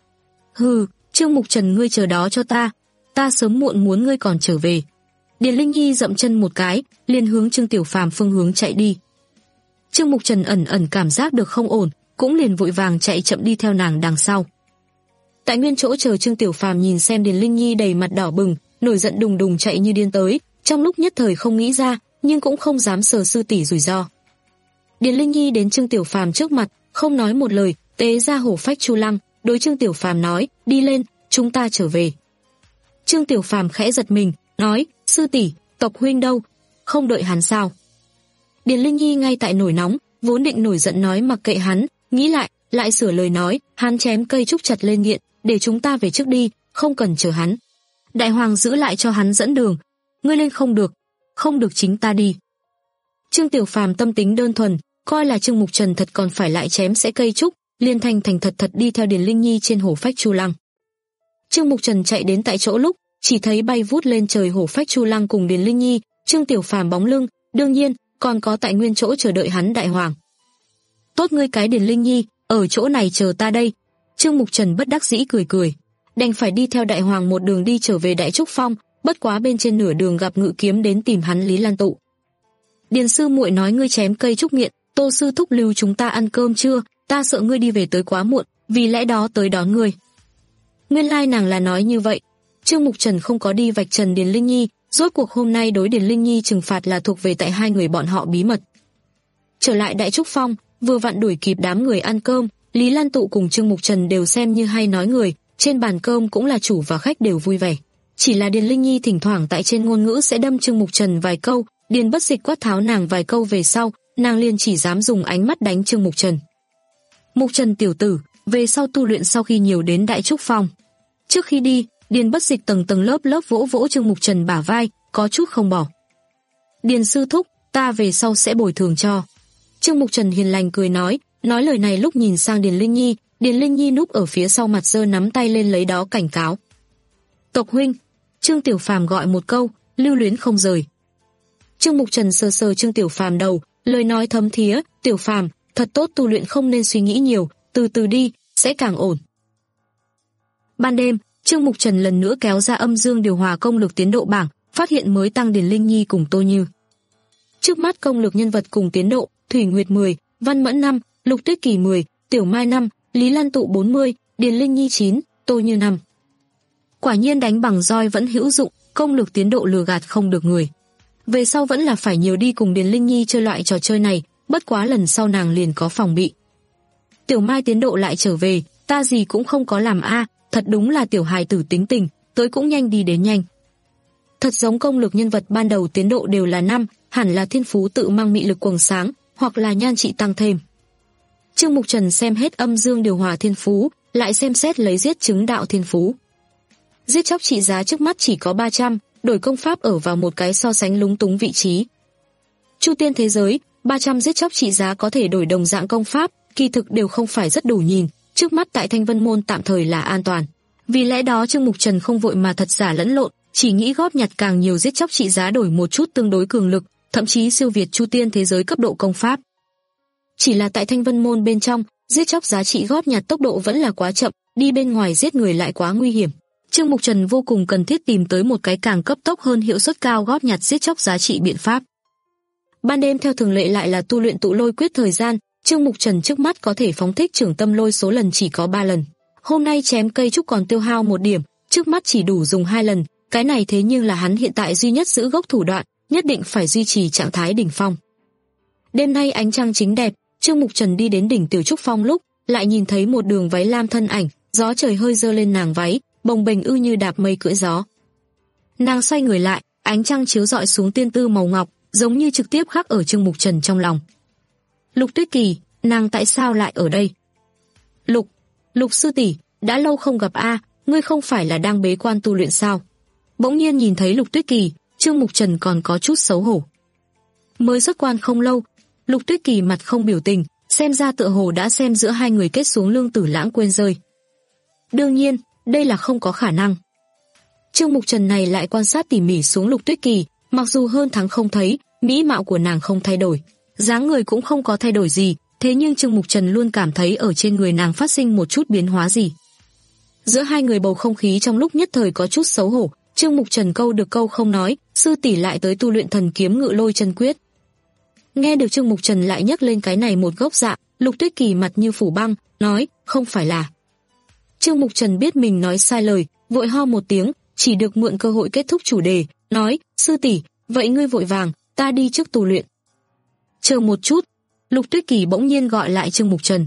Hừ, Trương Mục Trần ngươi chờ đó cho ta, ta sớm muộn muốn ngươi còn trở về. Điền Linh Nhi dậm chân một cái, liền hướng Trương Tiểu Phàm phương hướng chạy đi. Trương Mục Trần ẩn ẩn cảm giác được không ổn, cũng liền vội vàng chạy chậm đi theo nàng đằng sau. Tại nguyên chỗ chờ Trương Tiểu Phàm nhìn xem Điền Linh Nhi đầy mặt đỏ bừng, nổi giận đùng đùng chạy như điên tới, trong lúc nhất thời không nghĩ ra, nhưng cũng không dám sờ sư tỷ rủi ro. Điền Linh Nhi đến Trương Tiểu Phàm trước mặt, không nói một lời, tế ra hổ phách chu lăng, đối Trương Tiểu Phàm nói, đi lên, chúng ta trở về. Trương Tiểu Phàm khẽ giật mình, nói, sư tỷ, tộc huynh đâu, không đợi hắn sao? Điền Linh Nhi ngay tại nổi nóng, vốn định nổi giận nói mặc kệ hắn, nghĩ lại, lại sửa lời nói, hắn chém cây trúc chặt lên nghiện, để chúng ta về trước đi, không cần chờ hắn. Đại hoàng giữ lại cho hắn dẫn đường, ngươi lên không được, không được chính ta đi. Trương Tiểu Phàm tâm tính đơn thuần, coi là Trương Mục Trần thật còn phải lại chém sẽ cây trúc, liền thành thành thật thật đi theo Điền Linh Nhi trên hổ phách chu lăng. Trương Mục Trần chạy đến tại chỗ lúc, chỉ thấy bay vút lên trời hổ phách chu lăng cùng Điền Linh Nhi, Trương Tiểu Phàm bóng lưng, đương nhiên còn có tại nguyên chỗ chờ đợi hắn đại hoàng. Tốt ngươi cái Điền Linh Nhi, ở chỗ này chờ ta đây. Trương Mục Trần bất đắc dĩ cười cười, đành phải đi theo đại hoàng một đường đi trở về Đại Trúc Phong, bất quá bên trên nửa đường gặp Ngự Kiếm đến tìm hắn Lý Lan Tụ. Điền sư muội nói ngươi chém cây trúc nghiện, Tô sư thúc lưu chúng ta ăn cơm trưa, ta sợ ngươi đi về tới quá muộn, vì lẽ đó tới đón ngươi. Nguyên lai nàng là nói như vậy. Trương Mục Trần không có đi vạch trần Điền Linh Nhi, rốt cuộc hôm nay đối Điền Linh Nhi trừng phạt là thuộc về tại hai người bọn họ bí mật. Trở lại Đại Trúc Phong, vừa vặn đuổi kịp đám người ăn cơm, Lý Lan Tụ cùng Trương Mục Trần đều xem như hay nói người, trên bàn cơm cũng là chủ và khách đều vui vẻ. Chỉ là Điền Linh Nhi thỉnh thoảng tại trên ngôn ngữ sẽ đâm Trương Mục Trần vài câu, Điền Bất Dịch quát tháo nàng vài câu về sau, nàng liền chỉ dám dùng ánh mắt đánh Trương Mục Trần. Mục Trần tiểu tử, về sau tu luyện sau khi nhiều đến Đại Trúc Phong. Trước khi đi, Điền Bất Dịch tầng tầng lớp lớp vỗ vỗ Trương Mục Trần bả vai, có chút không bỏ. Điền sư thúc, ta về sau sẽ bồi thường cho. Trương Mục Trần hiền lành cười nói, nói lời này lúc nhìn sang Điền Linh Nhi, Điền Linh Nhi núp ở phía sau mặt giơ nắm tay lên lấy đó cảnh cáo. Tộc huynh, Trương Tiểu Phàm gọi một câu, lưu luyến không rời. Trương Mục Trần sờ sờ Trương Tiểu Phàm đầu, lời nói thấm thía, "Tiểu Phàm, thật tốt tu luyện, không nên suy nghĩ nhiều, từ từ đi, sẽ càng ổn." Ban đêm, Trương Mục Trần lần nữa kéo ra âm dương điều hòa công lực tiến độ bảng, phát hiện mới tăng Điền Linh Nhi cùng Tô Như. Trước mắt công lực nhân vật cùng tiến độ, Thủy Nguyệt mười, Văn Mẫn năm, Lục Tuyết Kỳ mười, Tiểu Mai năm, Lý Lan Tụ bốn mươi, Điền Linh Nhi chín, Tô Như năm. Quả nhiên đánh bằng roi vẫn hữu dụng, công lực tiến độ lừa gạt không được người. Về sau vẫn là phải nhiều đi cùng Điền Linh Nhi chơi loại trò chơi này, bất quá lần sau nàng liền có phòng bị. Tiểu Mai tiến độ lại trở về, ta gì cũng không có làm a, thật đúng là tiểu hài tử tính tình, tới cũng nhanh đi đến nhanh. Thật giống công lực nhân vật ban đầu tiến độ đều là năm, hẳn là thiên phú tự mang mị lực quầng sáng, hoặc là nhan trị tăng thêm. Trương Mục Trần xem hết âm dương điều hòa thiên phú, lại xem xét lấy giết chứng đạo thiên phú. Giết chóc trị giá trước mắt chỉ có ba trăm, đổi công pháp ở vào một cái so sánh lúng túng vị trí. Chu tiên thế giới, ba trăm giết chóc trị giá có thể đổi đồng dạng công pháp, kỳ thực đều không phải rất đủ nhìn, trước mắt tại Thanh Vân Môn tạm thời là an toàn. Vì lẽ đó Trương Mục Trần không vội mà thật giả lẫn lộn, chỉ nghĩ góp nhặt càng nhiều giết chóc trị giá đổi một chút tương đối cường lực, thậm chí siêu việt chu tiên thế giới cấp độ công pháp. Chỉ là tại Thanh Vân Môn bên trong, giết chóc giá trị góp nhặt tốc độ vẫn là quá chậm, đi bên ngoài giết người lại quá nguy hiểm. Trương Mục Trần vô cùng cần thiết tìm tới một cái càng cấp tốc hơn hiệu suất cao góp nhặt giết chóc giá trị biện pháp. Ban đêm theo thường lệ lại là tu luyện tụ lôi quyết thời gian, Trương Mục Trần trước mắt có thể phóng thích trưởng tâm lôi số lần chỉ có ba lần. Hôm nay chém cây trúc còn tiêu hao một điểm, trước mắt chỉ đủ dùng hai lần, cái này thế nhưng là hắn hiện tại duy nhất giữ gốc thủ đoạn, nhất định phải duy trì trạng thái đỉnh phong. Đêm nay ánh trăng chính đẹp, Trương Mục Trần đi đến đỉnh Tiểu Trúc Phong lúc, lại nhìn thấy một đường váy lam thân ảnh, gió trời hơi dơ lên nàng váy, bồng bềnh ư như đạp mây cưỡi gió. Nàng xoay người lại, ánh trăng chiếu rọi xuống tiên tư màu ngọc, giống như trực tiếp khắc ở Trương Mục Trần trong lòng. Lục Tuyết Kỳ, nàng tại sao lại ở đây? Lục, Lục sư tỷ, đã lâu không gặp a, ngươi không phải là đang bế quan tu luyện sao? Bỗng nhiên nhìn thấy Lục Tuyết Kỳ, Trương Mục Trần còn có chút xấu hổ. Mới xuất quan không lâu, Lục Tuyết Kỳ mặt không biểu tình, xem ra tựa hồ đã xem giữa hai người kết xuống lương tử lãng quên rơi. Đương nhiên, đây là không có khả năng. Trương Mục Trần này lại quan sát tỉ mỉ xuống Lục Tuyết Kỳ, mặc dù hơn tháng không thấy, mỹ mạo của nàng không thay đổi, dáng người cũng không có thay đổi gì, thế nhưng Trương Mục Trần luôn cảm thấy ở trên người nàng phát sinh một chút biến hóa gì. Giữa hai người bầu không khí trong lúc nhất thời có chút xấu hổ, Trương Mục Trần câu được câu không nói, sư tỷ lại tới tu luyện thần kiếm ngự lôi chân quyết. Nghe được Trương Mục Trần lại nhắc lên cái này một gốc dạ, Lục Tuyết Kỳ mặt như phủ băng, nói, không phải là. Trương Mục Trần biết mình nói sai lời, vội ho một tiếng, chỉ được mượn cơ hội kết thúc chủ đề, nói, sư tỷ, vậy ngươi vội vàng, ta đi trước tu luyện. Chờ một chút, Lục Tuyết Kỳ bỗng nhiên gọi lại Trương Mục Trần.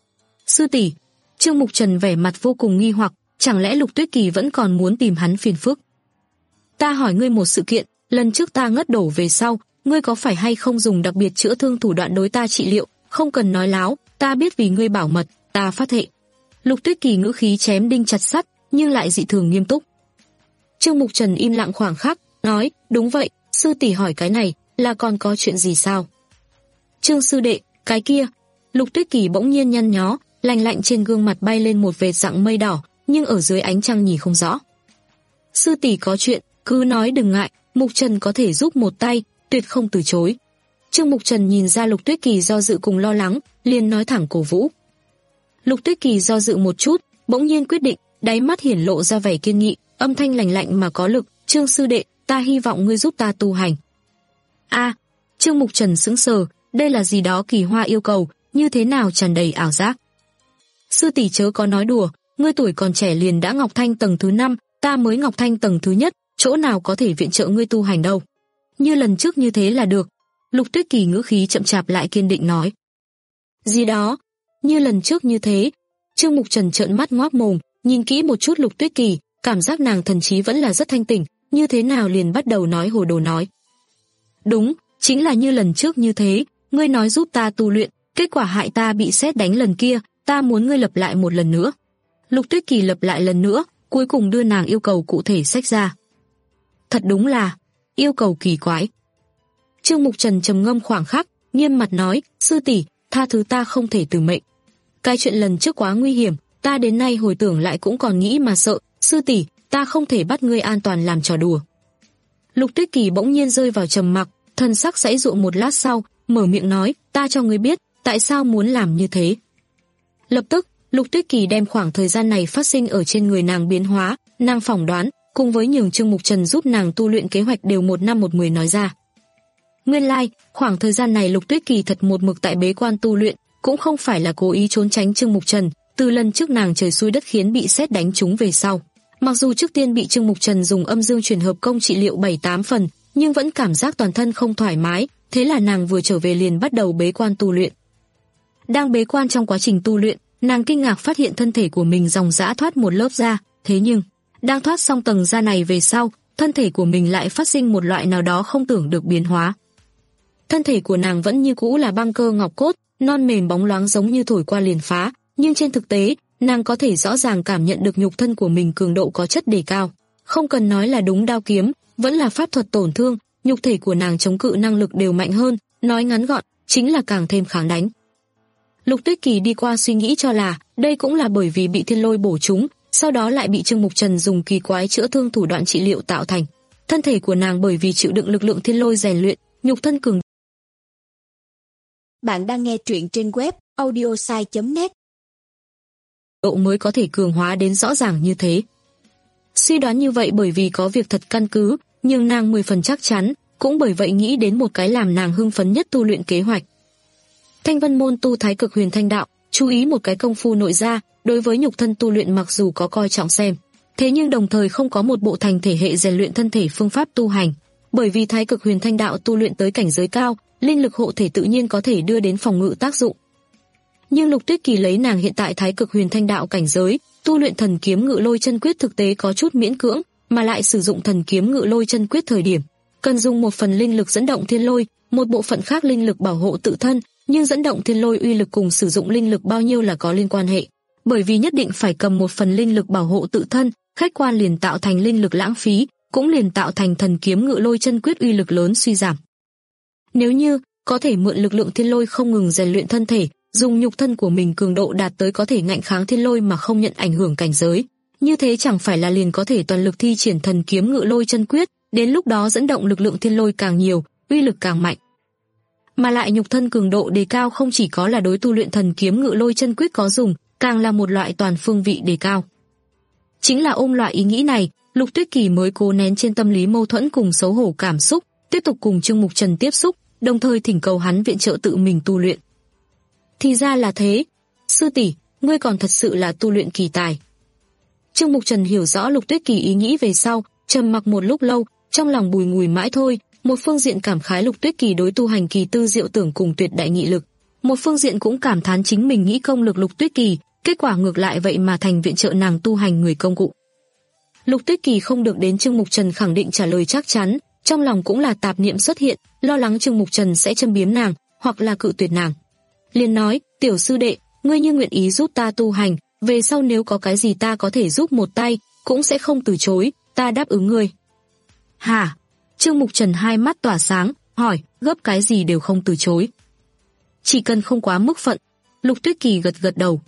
Sư tỷ, Trương Mục Trần vẻ mặt vô cùng nghi hoặc, chẳng lẽ Lục Tuyết Kỳ vẫn còn muốn tìm hắn phiền phức. Ta hỏi ngươi một sự kiện, lần trước ta ngất đổ về sau, ngươi có phải hay không dùng đặc biệt chữa thương thủ đoạn đối ta trị liệu, không cần nói láo, ta biết vì ngươi bảo mật, ta phát thệ. Lục Tuyết Kỳ ngữ khí chém đinh chặt sắt, nhưng lại dị thường nghiêm túc. Trương Mục Trần im lặng khoảng khắc, nói, đúng vậy, sư tỷ hỏi cái này, là còn có chuyện gì sao? Trương sư đệ, cái kia. Lục Tuyết Kỳ bỗng nhiên nhăn nhó, lành lạnh trên gương mặt bay lên một vệt dạng mây đỏ, nhưng ở dưới ánh trăng nhìn không rõ. Sư tỷ có chuyện, cứ nói đừng ngại, Mục Trần có thể giúp một tay, tuyệt không từ chối. Trương Mục Trần nhìn ra Lục Tuyết Kỳ do dự cùng lo lắng, liền nói thẳng cổ vũ. Lục Tuyết Kỳ do dự một chút, bỗng nhiên quyết định, đáy mắt hiển lộ ra vẻ kiên nghị, âm thanh lành lạnh mà có lực, Trương sư đệ, ta hy vọng ngươi giúp ta tu hành. A, Trương Mục Trần sững sờ, đây là gì đó kỳ hoa yêu cầu, như thế nào tràn đầy ảo giác. Sư tỷ chớ có nói đùa, ngươi tuổi còn trẻ liền đã Ngọc Thanh tầng thứ năm, ta mới Ngọc Thanh tầng thứ nhất, chỗ nào có thể viện trợ ngươi tu hành đâu. Như lần trước như thế là được. Lục Tuyết Kỳ ngữ khí chậm chạp lại kiên định nói. Gì đó, như lần trước như thế. Trương Mục Trần trợn mắt ngoác mồm, nhìn kỹ một chút Lục Tuyết Kỳ, cảm giác nàng thần trí vẫn là rất thanh tỉnh, như thế nào liền bắt đầu nói hồ đồ nói. Đúng, chính là như lần trước như thế, ngươi nói giúp ta tu luyện, kết quả hại ta bị sét đánh lần kia, ta muốn ngươi lập lại một lần nữa. Lục Tuyết Kỳ lập lại lần nữa, cuối cùng đưa nàng yêu cầu cụ thể sách ra. Thật đúng là yêu cầu kỳ quái. Trương Mục Trần trầm ngâm khoảng khắc, nghiêm mặt nói, sư tỷ, tha thứ ta không thể từ mệnh. Cái chuyện lần trước quá nguy hiểm, ta đến nay hồi tưởng lại cũng còn nghĩ mà sợ, sư tỷ, ta không thể bắt ngươi an toàn làm trò đùa. Lục Tuyết Kỳ bỗng nhiên rơi vào trầm mặc, thân sắc giãy giụa một lát sau, mở miệng nói, ta cho ngươi biết, tại sao muốn làm như thế. Lập tức, Lục Tuyết Kỳ đem khoảng thời gian này phát sinh ở trên người nàng biến hóa, nàng phỏng đoán, cùng với nhường Trương Mục Trần giúp nàng tu luyện kế hoạch đều một năm một mười nói ra. Nguyên lai, like, khoảng thời gian này Lục Tuyết Kỳ thật một mực tại bế quan tu luyện, cũng không phải là cố ý trốn tránh Trương Mục Trần, từ lần trước nàng trời xui đất khiến bị sét đánh trúng về sau. Mặc dù trước tiên bị Trương Mục Trần dùng âm dương chuyển hợp công trị liệu bảy tám phần, nhưng vẫn cảm giác toàn thân không thoải mái, thế là nàng vừa trở về liền bắt đầu bế quan tu luyện. Đang bế quan trong quá trình tu luyện, nàng kinh ngạc phát hiện thân thể của mình dòng dã thoát một lớp da, thế nhưng, đang thoát xong tầng da này về sau, thân thể của mình lại phát sinh một loại nào đó không tưởng được biến hóa. Thân thể của nàng vẫn như cũ là băng cơ ngọc cốt, non mềm bóng loáng giống như thổi qua liền phá, nhưng trên thực tế, nàng có thể rõ ràng cảm nhận được nhục thân của mình cường độ có chất đề cao. Không cần nói là đúng đao kiếm, vẫn là pháp thuật tổn thương, nhục thể của nàng chống cự năng lực đều mạnh hơn, nói ngắn gọn, chính là càng thêm kháng đánh. Lục Tuyết Kỳ đi qua suy nghĩ cho là, đây cũng là bởi vì bị thiên lôi bổ trúng, sau đó lại bị Trương Mục Trần dùng kỳ quái chữa thương thủ đoạn trị liệu tạo thành. Thân thể của nàng bởi vì chịu đựng lực lượng thiên lôi rèn luyện, nhục thân cường. Bạn đang nghe truyện trên web audiosai chấm net. Độ mới có thể cường hóa đến rõ ràng như thế. Suy đoán như vậy bởi vì có việc thật căn cứ, nhưng nàng mười phần chắc chắn, cũng bởi vậy nghĩ đến một cái làm nàng hưng phấn nhất tu luyện kế hoạch. Thanh Vân môn tu Thái Cực Huyền Thanh đạo, chú ý một cái công phu nội gia, đối với nhục thân tu luyện mặc dù có coi trọng xem, thế nhưng đồng thời không có một bộ thành thể hệ rèn luyện thân thể phương pháp tu hành, bởi vì Thái Cực Huyền Thanh đạo tu luyện tới cảnh giới cao, linh lực hộ thể tự nhiên có thể đưa đến phòng ngự tác dụng. Nhưng Lục Tuyết Kỳ lấy nàng hiện tại Thái Cực Huyền Thanh đạo cảnh giới, tu luyện thần kiếm Ngự Lôi Chân Quyết thực tế có chút miễn cưỡng, mà lại sử dụng thần kiếm Ngự Lôi Chân Quyết thời điểm, cần dùng một phần linh lực dẫn động thiên lôi, một bộ phận khác linh lực bảo hộ tự thân, nhưng dẫn động thiên lôi uy lực cùng sử dụng linh lực bao nhiêu là có liên quan hệ, bởi vì nhất định phải cầm một phần linh lực bảo hộ tự thân, khách quan liền tạo thành linh lực lãng phí, cũng liền tạo thành thần kiếm Ngự Lôi Chân Quyết uy lực lớn suy giảm. Nếu như có thể mượn lực lượng thiên lôi không ngừng rèn luyện thân thể, dùng nhục thân của mình cường độ đạt tới có thể ngạnh kháng thiên lôi mà không nhận ảnh hưởng cảnh giới, như thế chẳng phải là liền có thể toàn lực thi triển thần kiếm Ngự Lôi Chân Quyết, đến lúc đó dẫn động lực lượng thiên lôi càng nhiều, uy lực càng mạnh. Mà lại nhục thân cường độ đề cao không chỉ có là đối tu luyện thần kiếm Ngự Lôi Chân Quyết có dùng, càng là một loại toàn phương vị đề cao. Chính là ôm loại ý nghĩ này, Lục Tuyết Kỳ mới cố nén trên tâm lý mâu thuẫn cùng xấu hổ cảm xúc, tiếp tục cùng Trương Mục Trần tiếp xúc, đồng thời thỉnh cầu hắn viện trợ tự mình tu luyện. Thì ra là thế, sư tỷ, ngươi còn thật sự là tu luyện kỳ tài. Trương Mục Trần hiểu rõ Lục Tuyết Kỳ ý nghĩ về sau, trầm mặc một lúc lâu, trong lòng bùi ngùi mãi thôi, một phương diện cảm khái Lục Tuyết Kỳ đối tu hành kỳ tư diệu tưởng cùng tuyệt đại nghị lực, một phương diện cũng cảm thán chính mình nghĩ công lực Lục Tuyết Kỳ, kết quả ngược lại vậy mà thành viện trợ nàng tu hành người công cụ. Lục Tuyết Kỳ không được đến Trương Mục Trần khẳng định trả lời chắc chắn, trong lòng cũng là tạp niệm xuất hiện, lo lắng Trương Mục Trần sẽ châm biếm nàng, hoặc là cự tuyệt nàng. Liền nói, tiểu sư đệ, ngươi như nguyện ý giúp ta tu hành, về sau nếu có cái gì ta có thể giúp một tay, cũng sẽ không từ chối, ta đáp ứng ngươi. Hả? Trương Mục Trần hai mắt tỏa sáng, hỏi, gấp cái gì đều không từ chối. Chỉ cần không quá mức phận. Lục Tuyết Kỳ gật gật đầu.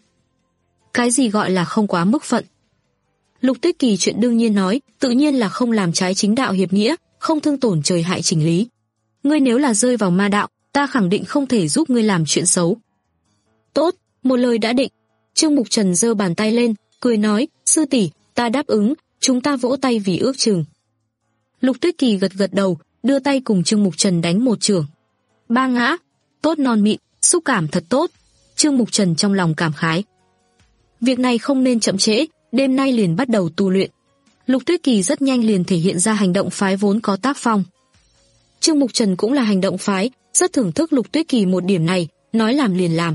Cái gì gọi là không quá mức phận? Lục Tuyết Kỳ chuyện đương nhiên nói, tự nhiên là không làm trái chính đạo hiệp nghĩa, không thương tổn trời hại chỉnh lý. Ngươi nếu là rơi vào ma đạo, ta khẳng định không thể giúp ngươi làm chuyện xấu. Tốt, một lời đã định. Trương Mục Trần giơ bàn tay lên, cười nói, sư tỷ, ta đáp ứng, chúng ta vỗ tay vì ước chừng. Lục Tuyết Kỳ gật gật đầu, đưa tay cùng Trương Mục Trần đánh một chưởng. Ba ngã, tốt non mịn, xúc cảm thật tốt. Trương Mục Trần trong lòng cảm khái. Việc này không nên chậm trễ, đêm nay liền bắt đầu tu luyện. Lục Tuyết Kỳ rất nhanh liền thể hiện ra hành động phái vốn có tác phong. Trương Mục Trần cũng là hành động phái, rất thưởng thức Lục Tuyết Kỳ một điểm này, nói làm liền làm.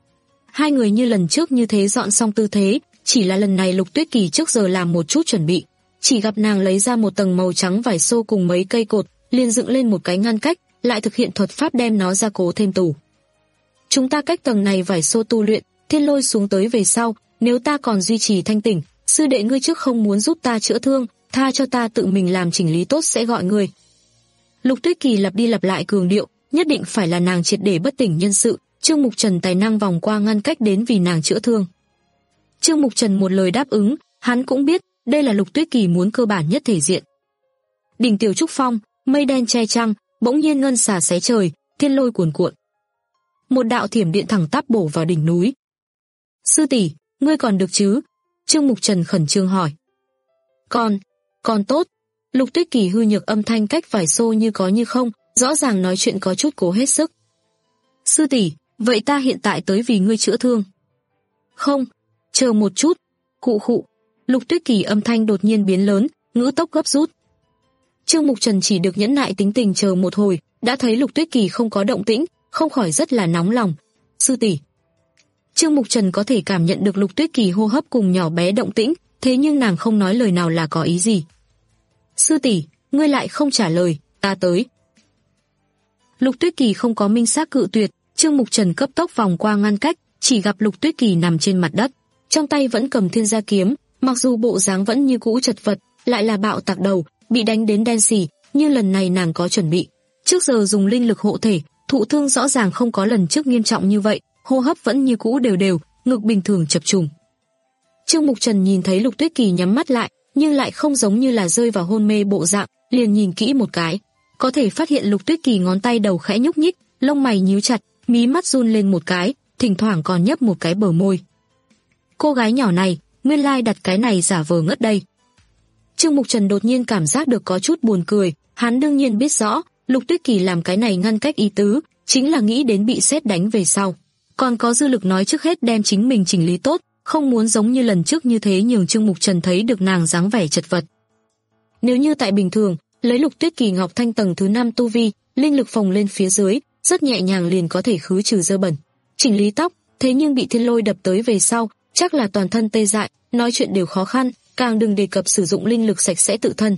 Hai người như lần trước như thế dọn xong tư thế, chỉ là lần này Lục Tuyết Kỳ trước giờ làm một chút chuẩn bị. Chỉ gặp nàng lấy ra một tầng màu trắng vải xô cùng mấy cây cột, liền dựng lên một cái ngăn cách, lại thực hiện thuật pháp đem nó ra cố thêm tủ. Chúng ta cách tầng này vải xô tu luyện, thiên lôi xuống tới về sau, nếu ta còn duy trì thanh tỉnh, sư đệ ngươi trước không muốn giúp ta chữa thương, tha cho ta tự mình làm chỉnh lý tốt sẽ gọi ngươi. Lục Tuyết Kỳ lặp đi lặp lại cường điệu, nhất định phải là nàng triệt để bất tỉnh nhân sự, Trương Mục Trần tài năng vòng qua ngăn cách đến vì nàng chữa thương. Trương Mục Trần một lời đáp ứng, hắn cũng biết, đây là Lục Tuyết Kỳ muốn cơ bản nhất thể diện. đỉnh tiểu trúc phong, mây đen che trăng, bỗng nhiên ngân xà xé trời, thiên lôi cuồn cuộn. Một đạo thiểm điện thẳng tắp bổ vào đỉnh núi. Sư tỷ, ngươi còn được chứ? Trương Mục Trần khẩn trương hỏi. Còn, còn tốt. Lục Tuyết Kỳ hư nhược âm thanh cách vài xô như có như không, rõ ràng nói chuyện có chút cố hết sức. Sư tỷ, vậy ta hiện tại tới vì ngươi chữa thương. Không, chờ một chút. Khụ khụ. Lục Tuyết Kỳ âm thanh đột nhiên biến lớn, ngữ tốc gấp rút. Trương Mục Trần chỉ được nhẫn nại tính tình chờ một hồi, đã thấy Lục Tuyết Kỳ không có động tĩnh, không khỏi rất là nóng lòng. Sư tỷ. Trương Mục Trần có thể cảm nhận được Lục Tuyết Kỳ hô hấp cùng nhỏ bé động tĩnh, thế nhưng nàng không nói lời nào là có ý gì. Sư tỷ, ngươi lại không trả lời, ta tới. Lục Tuyết Kỳ không có minh xác cự tuyệt, Trương Mục Trần cấp tốc vòng qua ngăn cách, chỉ gặp Lục Tuyết Kỳ nằm trên mặt đất, trong tay vẫn cầm thiên gia kiếm, mặc dù bộ dáng vẫn như cũ chật vật, lại là bạo tạc đầu, bị đánh đến đen xì, nhưng lần này nàng có chuẩn bị. Trước giờ dùng linh lực hộ thể, thụ thương rõ ràng không có lần trước nghiêm trọng như vậy, hô hấp vẫn như cũ đều đều, ngực bình thường chập trùng. Trương Mục Trần nhìn thấy Lục Tuyết Kỳ nhắm mắt lại, nhưng lại không giống như là rơi vào hôn mê bộ dạng, liền nhìn kỹ một cái, có thể phát hiện Lục Tuyết Kỳ ngón tay đầu khẽ nhúc nhích, lông mày nhíu chặt, mí mắt run lên một cái, thỉnh thoảng còn nhấp một cái bờ môi. Cô gái nhỏ này, nguyên lai đặt cái này giả vờ ngất đây. Trương Mục Trần đột nhiên cảm giác được có chút buồn cười, hắn đương nhiên biết rõ, Lục Tuyết Kỳ làm cái này ngăn cách ý tứ, chính là nghĩ đến bị sét đánh về sau. Còn có dư lực nói trước hết đem chính mình chỉnh lý tốt, không muốn giống như lần trước như thế nhường Trương Mục Trần thấy được nàng dáng vẻ chật vật. Nếu như tại bình thường, lấy Lục Tuyết Kỳ Ngọc Thanh tầng thứ năm tu vi, linh lực phồng lên phía dưới, rất nhẹ nhàng liền có thể khứ trừ dơ bẩn, chỉnh lý tóc, thế nhưng bị thiên lôi đập tới về sau, chắc là toàn thân tê dại, nói chuyện đều khó khăn, càng đừng đề cập sử dụng linh lực sạch sẽ tự thân.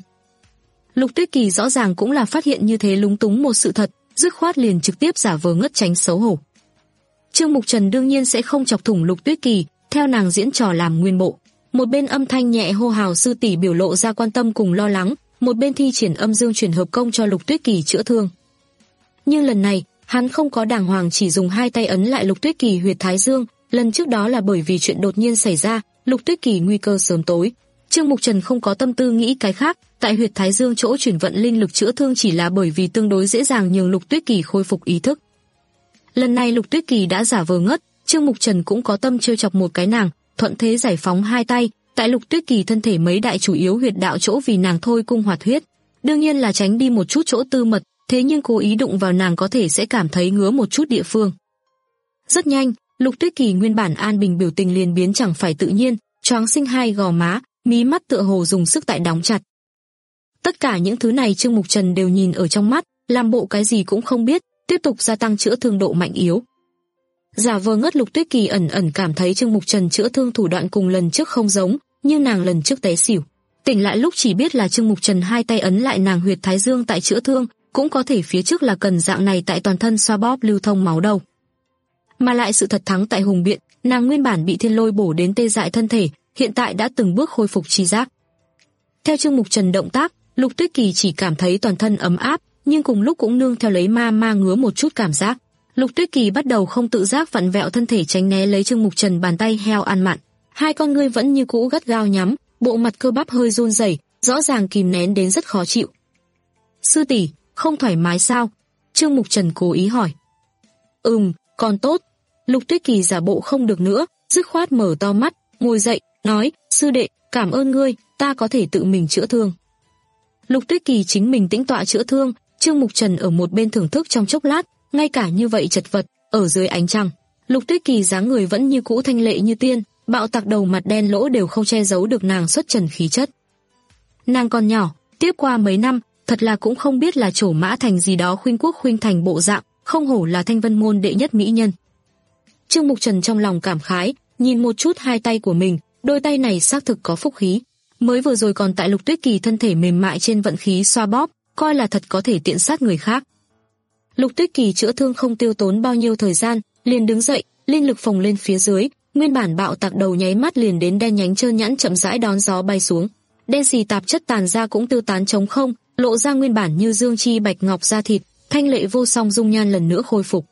Lục Tuyết Kỳ rõ ràng cũng là phát hiện như thế lúng túng một sự thật, dứt khoát liền trực tiếp giả vờ ngất tránh xấu hổ. Trương Mục Trần đương nhiên sẽ không chọc thủng Lục Tuyết Kỳ, theo nàng diễn trò làm nguyên bộ. Một bên âm thanh nhẹ hô hào sư tỷ biểu lộ ra quan tâm cùng lo lắng, một bên thi triển âm dương chuyển hợp công cho Lục Tuyết Kỳ chữa thương. Nhưng lần này, hắn không có đàng hoàng chỉ dùng hai tay ấn lại Lục Tuyết Kỳ huyệt thái dương, lần trước đó là bởi vì chuyện đột nhiên xảy ra, Lục Tuyết Kỳ nguy cơ sớm tối. Trương Mục Trần không có tâm tư nghĩ cái khác, tại huyệt thái dương chỗ chuyển vận linh lực chữa thương chỉ là bởi vì tương đối dễ dàng nhường Lục Tuyết Kỳ khôi phục ý thức. Lần này Lục Tuyết Kỳ đã giả vờ ngất, Trương Mục Trần cũng có tâm trêu chọc một cái nàng, thuận thế giải phóng hai tay, tại Lục Tuyết Kỳ thân thể mấy đại chủ yếu huyệt đạo chỗ vì nàng thôi cung hoạt huyết. Đương nhiên là tránh đi một chút chỗ tư mật, thế nhưng cố ý đụng vào nàng có thể sẽ cảm thấy ngứa một chút địa phương. Rất nhanh, Lục Tuyết Kỳ nguyên bản an bình biểu tình liền biến chẳng phải tự nhiên, choáng sinh hai gò má, mí mắt tựa hồ dùng sức tại đóng chặt. Tất cả những thứ này Trương Mục Trần đều nhìn ở trong mắt, làm bộ cái gì cũng không biết, tiếp tục gia tăng chữa thương độ mạnh yếu. Giả vờ ngất Lục Tuyết Kỳ ẩn ẩn cảm thấy Trương Mục Trần chữa thương thủ đoạn cùng lần trước không giống, nhưng nàng lần trước té xỉu, tỉnh lại lúc chỉ biết là Trương Mục Trần hai tay ấn lại nàng huyệt thái dương tại chữa thương, cũng có thể phía trước là cần dạng này tại toàn thân xoa bóp lưu thông máu đâu. Mà lại sự thật thắng tại hùng biện, nàng nguyên bản bị thiên lôi bổ đến tê dại thân thể, hiện tại đã từng bước khôi phục trí giác. Theo Trương Mục Trần động tác, Lục Tuyết Kỳ chỉ cảm thấy toàn thân ấm áp, nhưng cùng lúc cũng nương theo lấy ma ma ngứa một chút cảm giác. Lục Tuyết Kỳ bắt đầu không tự giác vặn vẹo thân thể tránh né lấy Trương Mục Trần bàn tay heo ăn mặn. Hai con ngươi vẫn như cũ gắt gao nhắm, bộ mặt cơ bắp hơi run rẩy, rõ ràng kìm nén đến rất khó chịu. Sư tỷ, không thoải mái sao? Trương Mục Trần cố ý hỏi. Ừm, còn tốt. Lục Tuyết Kỳ giả bộ không được nữa, dứt khoát mở to mắt, ngồi dậy, nói, sư đệ, cảm ơn ngươi, ta có thể tự mình chữa thương. Lục Tuyết Kỳ chính mình tĩnh tọa chữa thương, Trương Mục Trần ở một bên thưởng thức trong chốc lát, ngay cả như vậy chật vật, ở dưới ánh trăng, Lục Tuyết Kỳ dáng người vẫn như cũ thanh lệ như tiên, bạo tạc đầu mặt đen lỗ đều không che giấu được nàng xuất trần khí chất. Nàng còn nhỏ, tiếp qua mấy năm, thật là cũng không biết là trổ mã thành gì đó khuynh quốc khuynh thành bộ dạng, không hổ là Thanh Vân môn đệ nhất mỹ nhân. Trương Mục Trần trong lòng cảm khái, nhìn một chút hai tay của mình, đôi tay này xác thực có phúc khí. Mới vừa rồi còn tại Lục Tuyết Kỳ thân thể mềm mại trên vận khí xoa bóp, coi là thật có thể tiện sát người khác. Lục Tuyết Kỳ chữa thương không tiêu tốn bao nhiêu thời gian, liền đứng dậy, linh lực phồng lên phía dưới, nguyên bản bạo tạc đầu nháy mắt liền đến đen nhánh trơn nhẵn chậm rãi đón gió bay xuống. Đen xì tạp chất tàn ra cũng tiêu tán trống không, lộ ra nguyên bản như dương chi bạch ngọc da thịt, thanh lệ vô song dung nhan lần nữa khôi phục.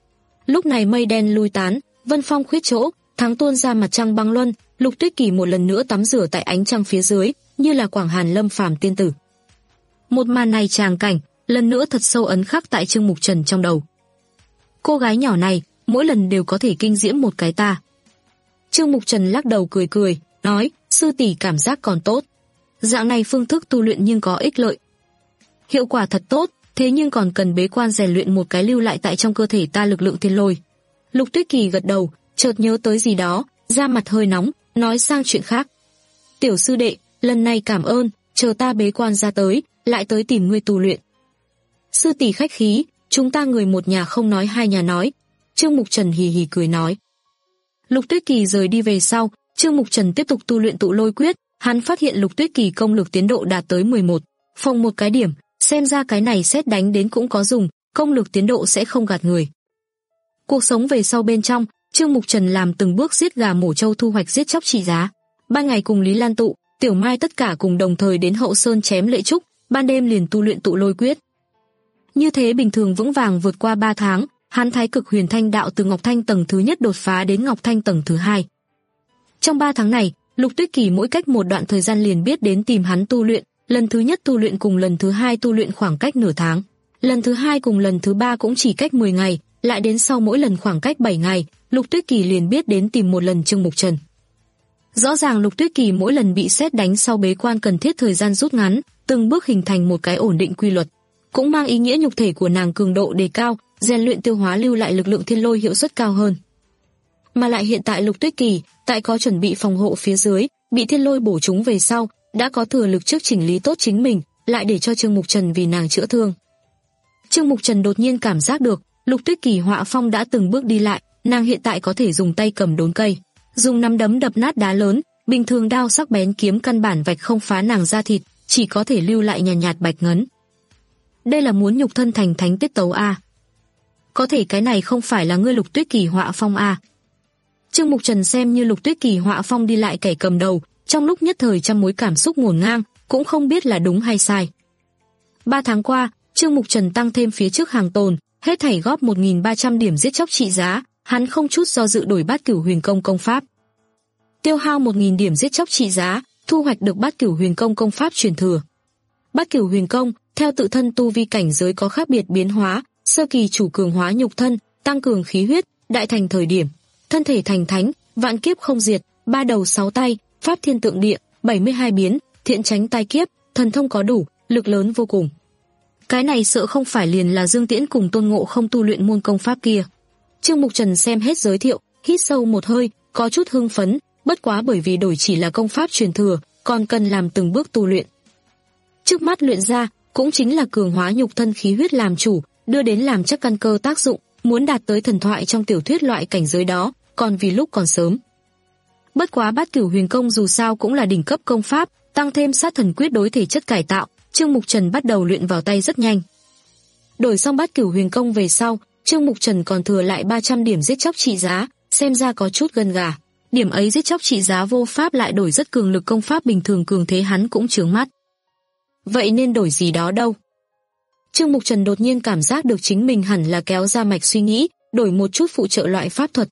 Lúc này mây đen lui tán, vân phong khuyết chỗ, tháng tuôn ra mặt trăng băng luân, Lục Tuyết Kỳ một lần nữa tắm rửa tại ánh trăng phía dưới, như là Quảng Hàn lâm phàm tiên tử. Một màn này tràng cảnh, lần nữa thật sâu ấn khắc tại Trương Mục Trần trong đầu. Cô gái nhỏ này, mỗi lần đều có thể kinh diễm một cái ta. Trương Mục Trần lắc đầu cười cười, nói, sư tỷ cảm giác còn tốt. Dạng này phương thức tu luyện nhưng có ích lợi. Hiệu quả thật tốt, thế nhưng còn cần bế quan rèn luyện một cái lưu lại tại trong cơ thể ta lực lượng thiên lôi. Lục Tuyết Kỳ gật đầu, chợt nhớ tới gì đó, da mặt hơi nóng, nói sang chuyện khác. Tiểu sư đệ, lần này cảm ơn, chờ ta bế quan ra tới, lại tới tìm ngươi tu luyện. Sư tỷ khách khí, chúng ta người một nhà không nói hai nhà nói. Trương Mục Trần hì hì cười nói. Lục Tuyết Kỳ rời đi về sau, Trương Mục Trần tiếp tục tu luyện tụ lôi quyết, hắn phát hiện Lục Tuyết Kỳ công lực tiến độ đạt tới mười một, phòng một cái điểm, xem ra cái này xét đánh đến cũng có dùng, công lực tiến độ sẽ không gạt người. Cuộc sống về sau bên trong, Trương Mục Trần làm từng bước giết gà mổ trâu thu hoạch giết chóc trị giá. Ban ngày cùng Lý Lan Tụ, Tiểu Mai tất cả cùng đồng thời đến Hậu Sơn chém Lệ Trúc, ban đêm liền tu luyện tụ lôi quyết. Như thế bình thường vững vàng vượt qua ba tháng, hắn Thái Cực Huyền Thanh đạo từ Ngọc Thanh tầng thứ nhất đột phá đến Ngọc Thanh tầng thứ hai. Trong ba tháng này, Lục Tuyết Kỳ mỗi cách một đoạn thời gian liền biết đến tìm hắn tu luyện, lần thứ nhất tu luyện cùng lần thứ hai tu luyện khoảng cách nửa tháng, lần thứ hai cùng lần thứ ba cũng chỉ cách mười ngày, lại đến sau mỗi lần khoảng cách bảy ngày, Lục Tuyết Kỳ liền biết đến tìm một lần Trương Mục Trần. Rõ ràng Lục Tuyết Kỳ mỗi lần bị sét đánh sau bế quan cần thiết thời gian rút ngắn, từng bước hình thành một cái ổn định quy luật, cũng mang ý nghĩa nhục thể của nàng cường độ đề cao, rèn luyện tiêu hóa lưu lại lực lượng thiên lôi hiệu suất cao hơn. Mà lại hiện tại Lục Tuyết Kỳ, tại có chuẩn bị phòng hộ phía dưới, bị thiên lôi bổ trúng về sau, đã có thừa lực trước chỉnh lý tốt chính mình, lại để cho Trương Mục Trần vì nàng chữa thương. Trương Mục Trần đột nhiên cảm giác được, Lục Tuyết Kỳ họa phong đã từng bước đi lại, nàng hiện tại có thể dùng tay cầm đốn cây, dùng nắm đấm đập nát đá lớn, bình thường đao sắc bén kiếm căn bản vạch không phá nàng da thịt, chỉ có thể lưu lại nhàn nhạt, nhạt bạch ngấn. Đây là muốn nhục thân thành thánh tiết tấu a. Có thể cái này không phải là ngươi Lục Tuyết Kỳ họa phong a. Trương Mục Trần xem như Lục Tuyết Kỳ họa phong đi lại kẻ cầm đầu, trong lúc nhất thời trăm mối cảm xúc ngổn ngang, cũng không biết là đúng hay sai. Ba tháng qua, Trương Mục Trần tăng thêm phía trước hàng tồn, hết thảy góp một nghìn ba trăm điểm giết chóc trị giá, hắn không chút do dự đổi Bát Cửu Huyền Công công pháp. Tiêu hao một nghìn điểm giết chóc trị giá, thu hoạch được Bát Cửu Huyền Công công pháp truyền thừa. Bát Cửu Huyền Công, theo tự thân tu vi cảnh giới có khác biệt biến hóa, sơ kỳ chủ cường hóa nhục thân, tăng cường khí huyết, đại thành thời điểm, thân thể thành thánh, vạn kiếp không diệt, ba đầu sáu tay, pháp thiên tượng địa, bảy mươi hai biến, thiện tránh tai kiếp, thần thông có đủ, lực lớn vô cùng. Cái này sợ không phải liền là Dương Tiễn cùng Tôn Ngộ Không tu luyện môn công pháp kia. Trương Mục Trần xem hết giới thiệu, hít sâu một hơi, có chút hưng phấn, bất quá bởi vì đổi chỉ là công pháp truyền thừa, còn cần làm từng bước tu luyện. Trước mắt luyện ra, cũng chính là cường hóa nhục thân khí huyết làm chủ, đưa đến làm chắc căn cơ tác dụng, muốn đạt tới thần thoại trong tiểu thuyết loại cảnh giới đó, còn vì lúc còn sớm. Bất quá Bát Cửu Huyền Công dù sao cũng là đỉnh cấp công pháp, tăng thêm sát thần quyết đối thể chất cải tạo, Trương Mục Trần bắt đầu luyện vào tay rất nhanh. Đổi xong Bát Cửu Huyền Công về sau, Trương Mục Trần còn thừa lại ba trăm điểm giết chóc trị giá, xem ra có chút gân gà. Điểm ấy giết chóc trị giá vô pháp lại đổi rất cường lực công pháp bình thường cường thế hắn cũng chướng mắt. Vậy nên đổi gì đó đâu? Trương Mục Trần đột nhiên cảm giác được chính mình hẳn là kéo ra mạch suy nghĩ, đổi một chút phụ trợ loại pháp thuật.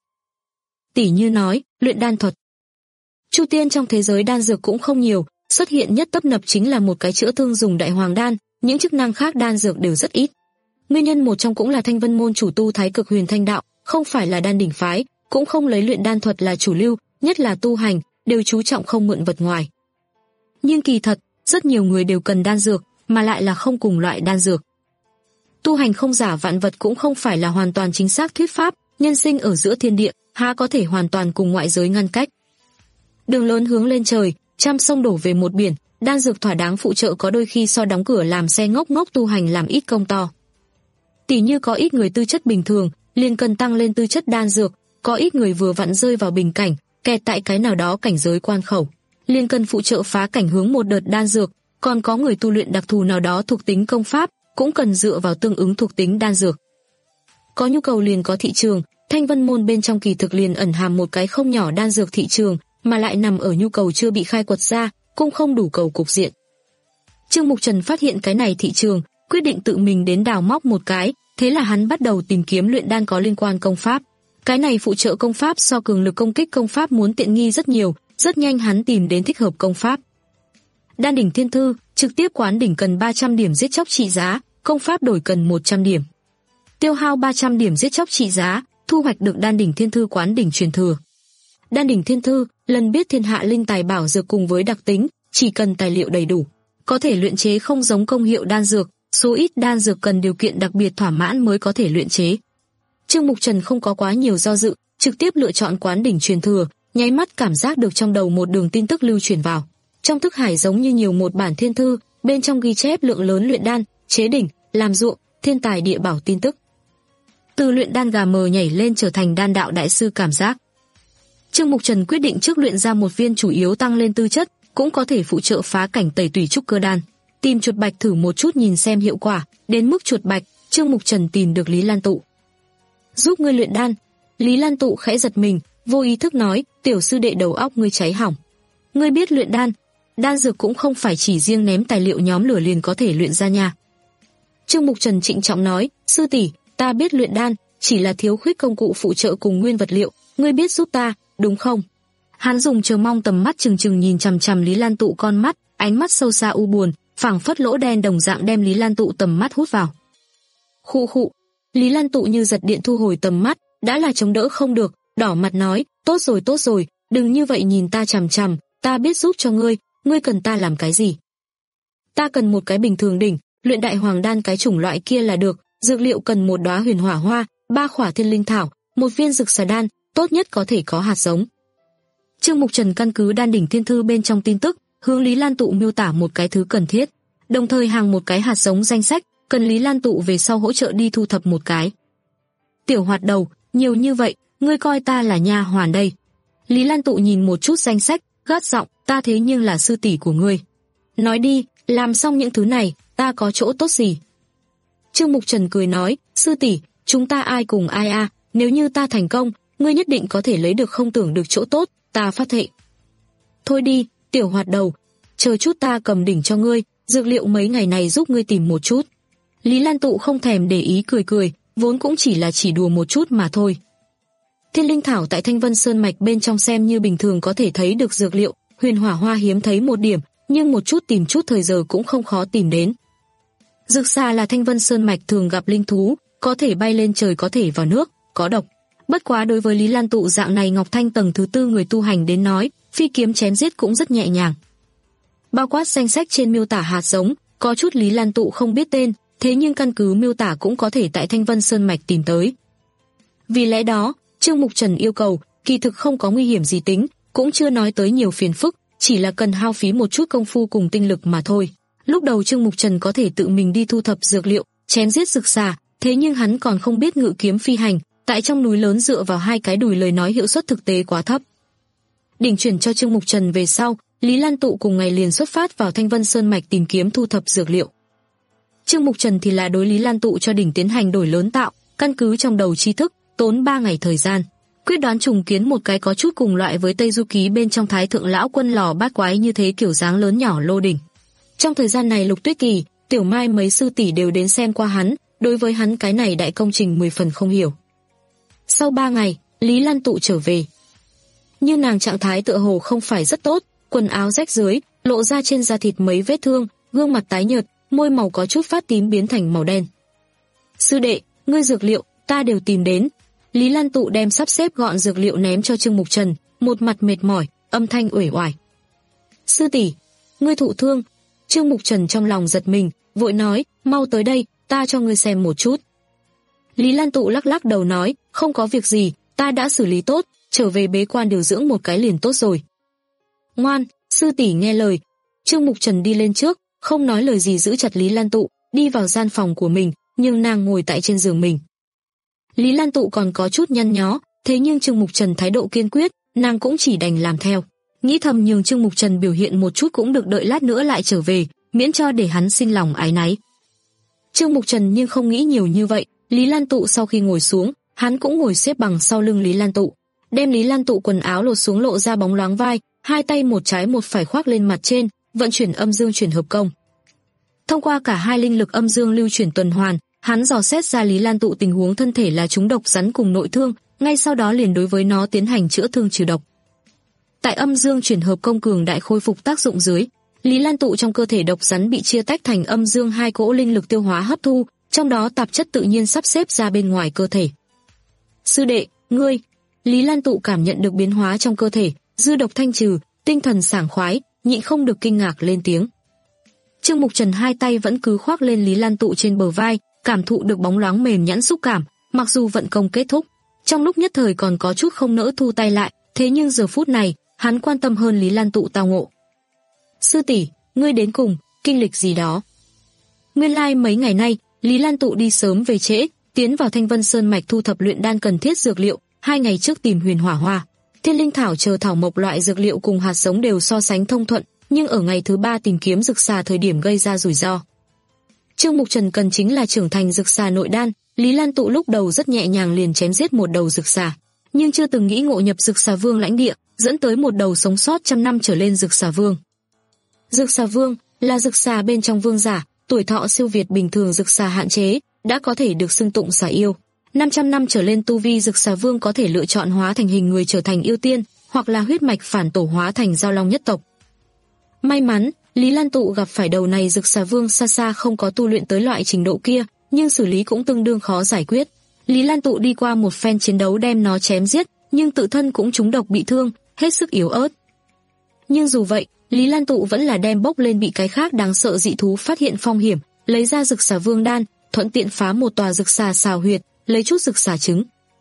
Tỉ như nói, luyện đan thuật. Chu tiên trong thế giới đan dược cũng không nhiều, xuất hiện nhất tấp nập chính là một cái chữa thương dùng đại hoàng đan, những chức năng khác đan dược đều rất ít. Nguyên nhân một trong cũng là Thanh Vân môn chủ tu Thái Cực Huyền Thanh đạo, không phải là đan đỉnh phái, cũng không lấy luyện đan thuật là chủ lưu, nhất là tu hành, đều chú trọng không mượn vật ngoài. Nhưng kỳ thật, rất nhiều người đều cần đan dược, mà lại là không cùng loại đan dược. Tu hành không giả vạn vật cũng không phải là hoàn toàn chính xác thuyết pháp, nhân sinh ở giữa thiên địa, há có thể hoàn toàn cùng ngoại giới ngăn cách. Đường lớn hướng lên trời, trăm sông đổ về một biển, đan dược thỏa đáng phụ trợ có đôi khi so đóng cửa làm xe ngốc ngốc tu hành làm ít công to. Tỉ như có ít người tư chất bình thường, liền cần tăng lên tư chất đan dược, có ít người vừa vặn rơi vào bình cảnh, kẹt tại cái nào đó cảnh giới quan khẩu, liền cần phụ trợ phá cảnh hướng một đợt đan dược, còn có người tu luyện đặc thù nào đó thuộc tính công pháp, cũng cần dựa vào tương ứng thuộc tính đan dược. Có nhu cầu liền có thị trường, Thanh Vân môn bên trong kỳ thực liền ẩn hàm một cái không nhỏ đan dược thị trường, mà lại nằm ở nhu cầu chưa bị khai quật ra, cũng không đủ cầu cục diện. Trương Mục Trần phát hiện cái này thị trường, quyết định tự mình đến đào móc một cái, thế là hắn bắt đầu tìm kiếm luyện đan có liên quan công pháp. Cái này phụ trợ công pháp so cường lực công kích công pháp muốn tiện nghi rất nhiều, rất nhanh hắn tìm đến thích hợp công pháp. Đan đỉnh thiên thư, trực tiếp quán đỉnh cần ba trăm điểm giết chóc trị giá, công pháp đổi cần một trăm điểm. Tiêu hao ba trăm điểm giết chóc trị giá, thu hoạch được đan đỉnh thiên thư quán đỉnh truyền thừa. Đan đỉnh thiên thư, lần biết thiên hạ linh tài bảo dược cùng với đặc tính, chỉ cần tài liệu đầy đủ, có thể luyện chế không giống công hiệu đan dược, số ít đan dược cần điều kiện đặc biệt thỏa mãn mới có thể luyện chế. Trương Mục Trần không có quá nhiều do dự, trực tiếp lựa chọn quán đỉnh truyền thừa, nháy mắt cảm giác được trong đầu một đường tin tức lưu truyền vào. Trong thức hải giống như nhiều một bản thiên thư, bên trong ghi chép lượng lớn luyện đan, chế đỉnh, làm ruộng, thiên tài địa bảo tin tức. Từ luyện đan gà mờ nhảy lên trở thành đan đạo đại sư cảm giác. Trương Mục Trần quyết định trước luyện ra một viên chủ yếu tăng lên tư chất, cũng có thể phụ trợ phá cảnh tẩy tủy trúc cơ đan. Tìm chuột bạch thử một chút nhìn xem hiệu quả, đến mức chuột bạch, Trương Mục Trần tìm được Lý Lan Tụ. Giúp ngươi luyện đan. Lý Lan Tụ khẽ giật mình, vô ý thức nói, tiểu sư đệ đầu óc ngươi cháy hỏng. Ngươi biết luyện đan, đan dược cũng không phải chỉ riêng ném tài liệu nhóm lửa liền có thể luyện ra nha. Trương Mục Trần trịnh trọng nói, sư tỷ, ta biết luyện đan, chỉ là thiếu khuyết công cụ phụ trợ cùng nguyên vật liệu, ngươi biết giúp ta, đúng không? Hắn dùng chờ mong tầm mắt trừng trừng nhìn chằm chằm Lý Lan Tụ con mắt, ánh mắt sâu xa u buồn, phảng phất lỗ đen đồng dạng đem Lý Lan Tụ tầm mắt hút vào. Khụ khụ, Lý Lan Tụ như giật điện thu hồi tầm mắt, đã là chống đỡ không được, đỏ mặt nói, tốt rồi tốt rồi, đừng như vậy nhìn ta chằm chằm, ta biết giúp cho ngươi, ngươi cần ta làm cái gì? Ta cần một cái bình thường đỉnh, luyện đại hoàng đan cái chủng loại kia là được, dược liệu cần một đóa huyền hỏa hoa, ba khỏa thiên linh thảo, một viên dược xà đan, tốt nhất có thể có hạt giống. Trương Mục Trần căn cứ đan đỉnh thiên thư bên trong tin tức, hướng Lý Lan Tụ miêu tả một cái thứ cần thiết, đồng thời hàng một cái hạt giống danh sách, cần Lý Lan Tụ về sau hỗ trợ đi thu thập một cái. Tiểu hoạt đầu, nhiều như vậy, ngươi coi ta là nha hoàn đây. Lý Lan Tụ nhìn một chút danh sách, gắt giọng, ta thế nhưng là sư tỷ của ngươi. Nói đi, làm xong những thứ này, ta có chỗ tốt gì? Trương Mục Trần cười nói, sư tỷ, chúng ta ai cùng ai a, à, nếu như ta thành công, ngươi nhất định có thể lấy được không tưởng được chỗ tốt, ta phát thệ. Thôi đi, tiểu hoạt đầu, chờ chút ta cầm đỉnh cho ngươi, dược liệu mấy ngày này giúp ngươi tìm một chút. Lý Lan Tụ không thèm để ý cười cười, vốn cũng chỉ là chỉ đùa một chút mà thôi. Thiên linh thảo tại Thanh Vân Sơn mạch bên trong xem như bình thường có thể thấy được dược liệu, huyền hỏa hoa hiếm thấy một điểm, nhưng một chút tìm chút thời giờ cũng không khó tìm đến. Dược xà là Thanh Vân Sơn mạch thường gặp linh thú, có thể bay lên trời có thể vào nước, có độc. Bất quá đối với Lý Lan Tụ dạng này Ngọc Thanh tầng thứ tư người tu hành đến nói, phi kiếm chém giết cũng rất nhẹ nhàng. Bao quát danh sách trên miêu tả hạt giống, có chút Lý Lan Tụ không biết tên, thế nhưng căn cứ miêu tả cũng có thể tại Thanh Vân Sơn mạch tìm tới. Vì lẽ đó, Trương Mục Trần yêu cầu, kỳ thực không có nguy hiểm gì tính, cũng chưa nói tới nhiều phiền phức, chỉ là cần hao phí một chút công phu cùng tinh lực mà thôi. Lúc đầu Trương Mục Trần có thể tự mình đi thu thập dược liệu, chém giết dược xà, thế nhưng hắn còn không biết ngự kiếm phi hành, tại trong núi lớn dựa vào hai cái đùi lời nói hiệu suất thực tế quá thấp. Đỉnh chuyển cho Trương Mục Trần về sau, Lý Lan Tụ cùng ngày liền xuất phát vào Thanh Vân Sơn mạch tìm kiếm thu thập dược liệu. Trương Mục Trần thì là đối Lý Lan Tụ cho đỉnh tiến hành đổi lớn tạo, căn cứ trong đầu tri thức, tốn ba ngày thời gian, quyết đoán trùng kiến một cái có chút cùng loại với Tây Du Ký bên trong Thái Thượng Lão Quân lò bát quái như thế kiểu dáng lớn nhỏ lô đỉnh. Trong thời gian này Lục Tuyết Kỳ, Tiểu Mai mấy sư tỷ đều đến xem qua hắn, đối với hắn cái này đại công trình mười phần không hiểu. Sau ba ngày, Lý Lan Tụ trở về. Nhưng nàng trạng thái tựa hồ không phải rất tốt, quần áo rách rưới, lộ ra trên da thịt mấy vết thương, gương mặt tái nhợt, môi màu có chút phát tím biến thành màu đen. Sư đệ, ngươi dược liệu, ta đều tìm đến. Lý Lan Tụ đem sắp xếp gọn dược liệu ném cho Trương Mục Trần, một mặt mệt mỏi, âm thanh uể oải. Sư tỷ, ngươi thụ thương. Trương Mục Trần trong lòng giật mình, vội nói, mau tới đây, ta cho ngươi xem một chút. Lý Lan Tụ lắc lắc đầu nói, không có việc gì, ta đã xử lý tốt, trở về bế quan điều dưỡng một cái liền tốt rồi. Ngoan, sư tỷ nghe lời. Trương Mục Trần đi lên trước, không nói lời gì giữ chặt Lý Lan Tụ, đi vào gian phòng của mình, nhưng nàng ngồi tại trên giường mình. Lý Lan Tụ còn có chút nhăn nhó, thế nhưng Trương Mục Trần thái độ kiên quyết, nàng cũng chỉ đành làm theo. Nghĩ thầm nhường Trương Mục Trần biểu hiện một chút cũng được, đợi lát nữa lại trở về, miễn cho để hắn sinh lòng ái náy. Trương Mục Trần nhưng không nghĩ nhiều như vậy, Lý Lan Tụ sau khi ngồi xuống, hắn cũng ngồi xếp bằng sau lưng Lý Lan Tụ, đem Lý Lan Tụ quần áo lột xuống lộ ra bóng loáng vai, hai tay một trái một phải khoác lên mặt trên, vận chuyển âm dương chuyển hợp công. Thông qua cả hai linh lực âm dương lưu chuyển tuần hoàn, hắn dò xét ra Lý Lan Tụ tình huống thân thể là trúng độc rắn cùng nội thương, ngay sau đó liền đối với nó tiến hành chữa thương trừ độc. Tại âm dương chuyển hợp công cường đại khôi phục tác dụng dưới, Lý Lan Tụ trong cơ thể độc rắn bị chia tách thành âm dương hai cỗ linh lực tiêu hóa hấp thu, trong đó tạp chất tự nhiên sắp xếp ra bên ngoài cơ thể. Sư đệ, ngươi, Lý Lan Tụ cảm nhận được biến hóa trong cơ thể, dư độc thanh trừ, tinh thần sảng khoái, nhịn không được kinh ngạc lên tiếng. Trương Mục Trần hai tay vẫn cứ khoác lên Lý Lan Tụ trên bờ vai, cảm thụ được bóng loáng mềm nhẵn xúc cảm, mặc dù vận công kết thúc, trong lúc nhất thời còn có chút không nỡ thu tay lại, thế nhưng giờ phút này, hắn quan tâm hơn Lý Lan Tụ tao ngộ. Sư tỷ, ngươi đến cùng, kinh lịch gì đó? Nguyên lai like mấy ngày nay, Lý Lan Tụ đi sớm về trễ, tiến vào Thanh Vân Sơn mạch thu thập luyện đan cần thiết dược liệu, hai ngày trước tìm Huyền Hỏa Hoa, Thiên Linh Thảo chờ thảo mộc loại dược liệu cùng hạt giống đều so sánh thông thuận, nhưng ở ngày thứ ba tìm kiếm dược xà thời điểm gây ra rủi ro. Trương Mục Trần cần chính là trưởng thành dược xà nội đan, Lý Lan Tụ lúc đầu rất nhẹ nhàng liền chém giết một đầu dược xà, nhưng chưa từng nghĩ ngộ nhập dược xà vương lãnh địa, dẫn tới một đầu sống sót trăm năm trở lên dược xà vương. Dược xà vương là dược xà bên trong vương giả, tuổi thọ siêu việt bình thường dược xà hạn chế, đã có thể được xưng tụng xà yêu. năm trăm năm trở lên tu vi dược xà vương có thể lựa chọn hóa thành hình người trở thành yêu tiên, hoặc là huyết mạch phản tổ hóa thành giao long nhất tộc. May mắn, Lý Lan Tụ gặp phải đầu này dược xà vương xa xa không có tu luyện tới loại trình độ kia, nhưng xử lý cũng tương đương khó giải quyết. Lý Lan Tụ đi qua một phen chiến đấu đem nó chém giết, nhưng tự thân cũng trúng độc bị thương, hết sức yếu ớt. Nhưng dù vậy, Lý Lan Tụ vẫn là đem bốc lên bị cái khác đáng sợ dị thú phát hiện phong hiểm, lấy ra dược xà vương đan, thuận tiện phá một tòa dược xà xào huyệt, lấy chút dược xà trứng.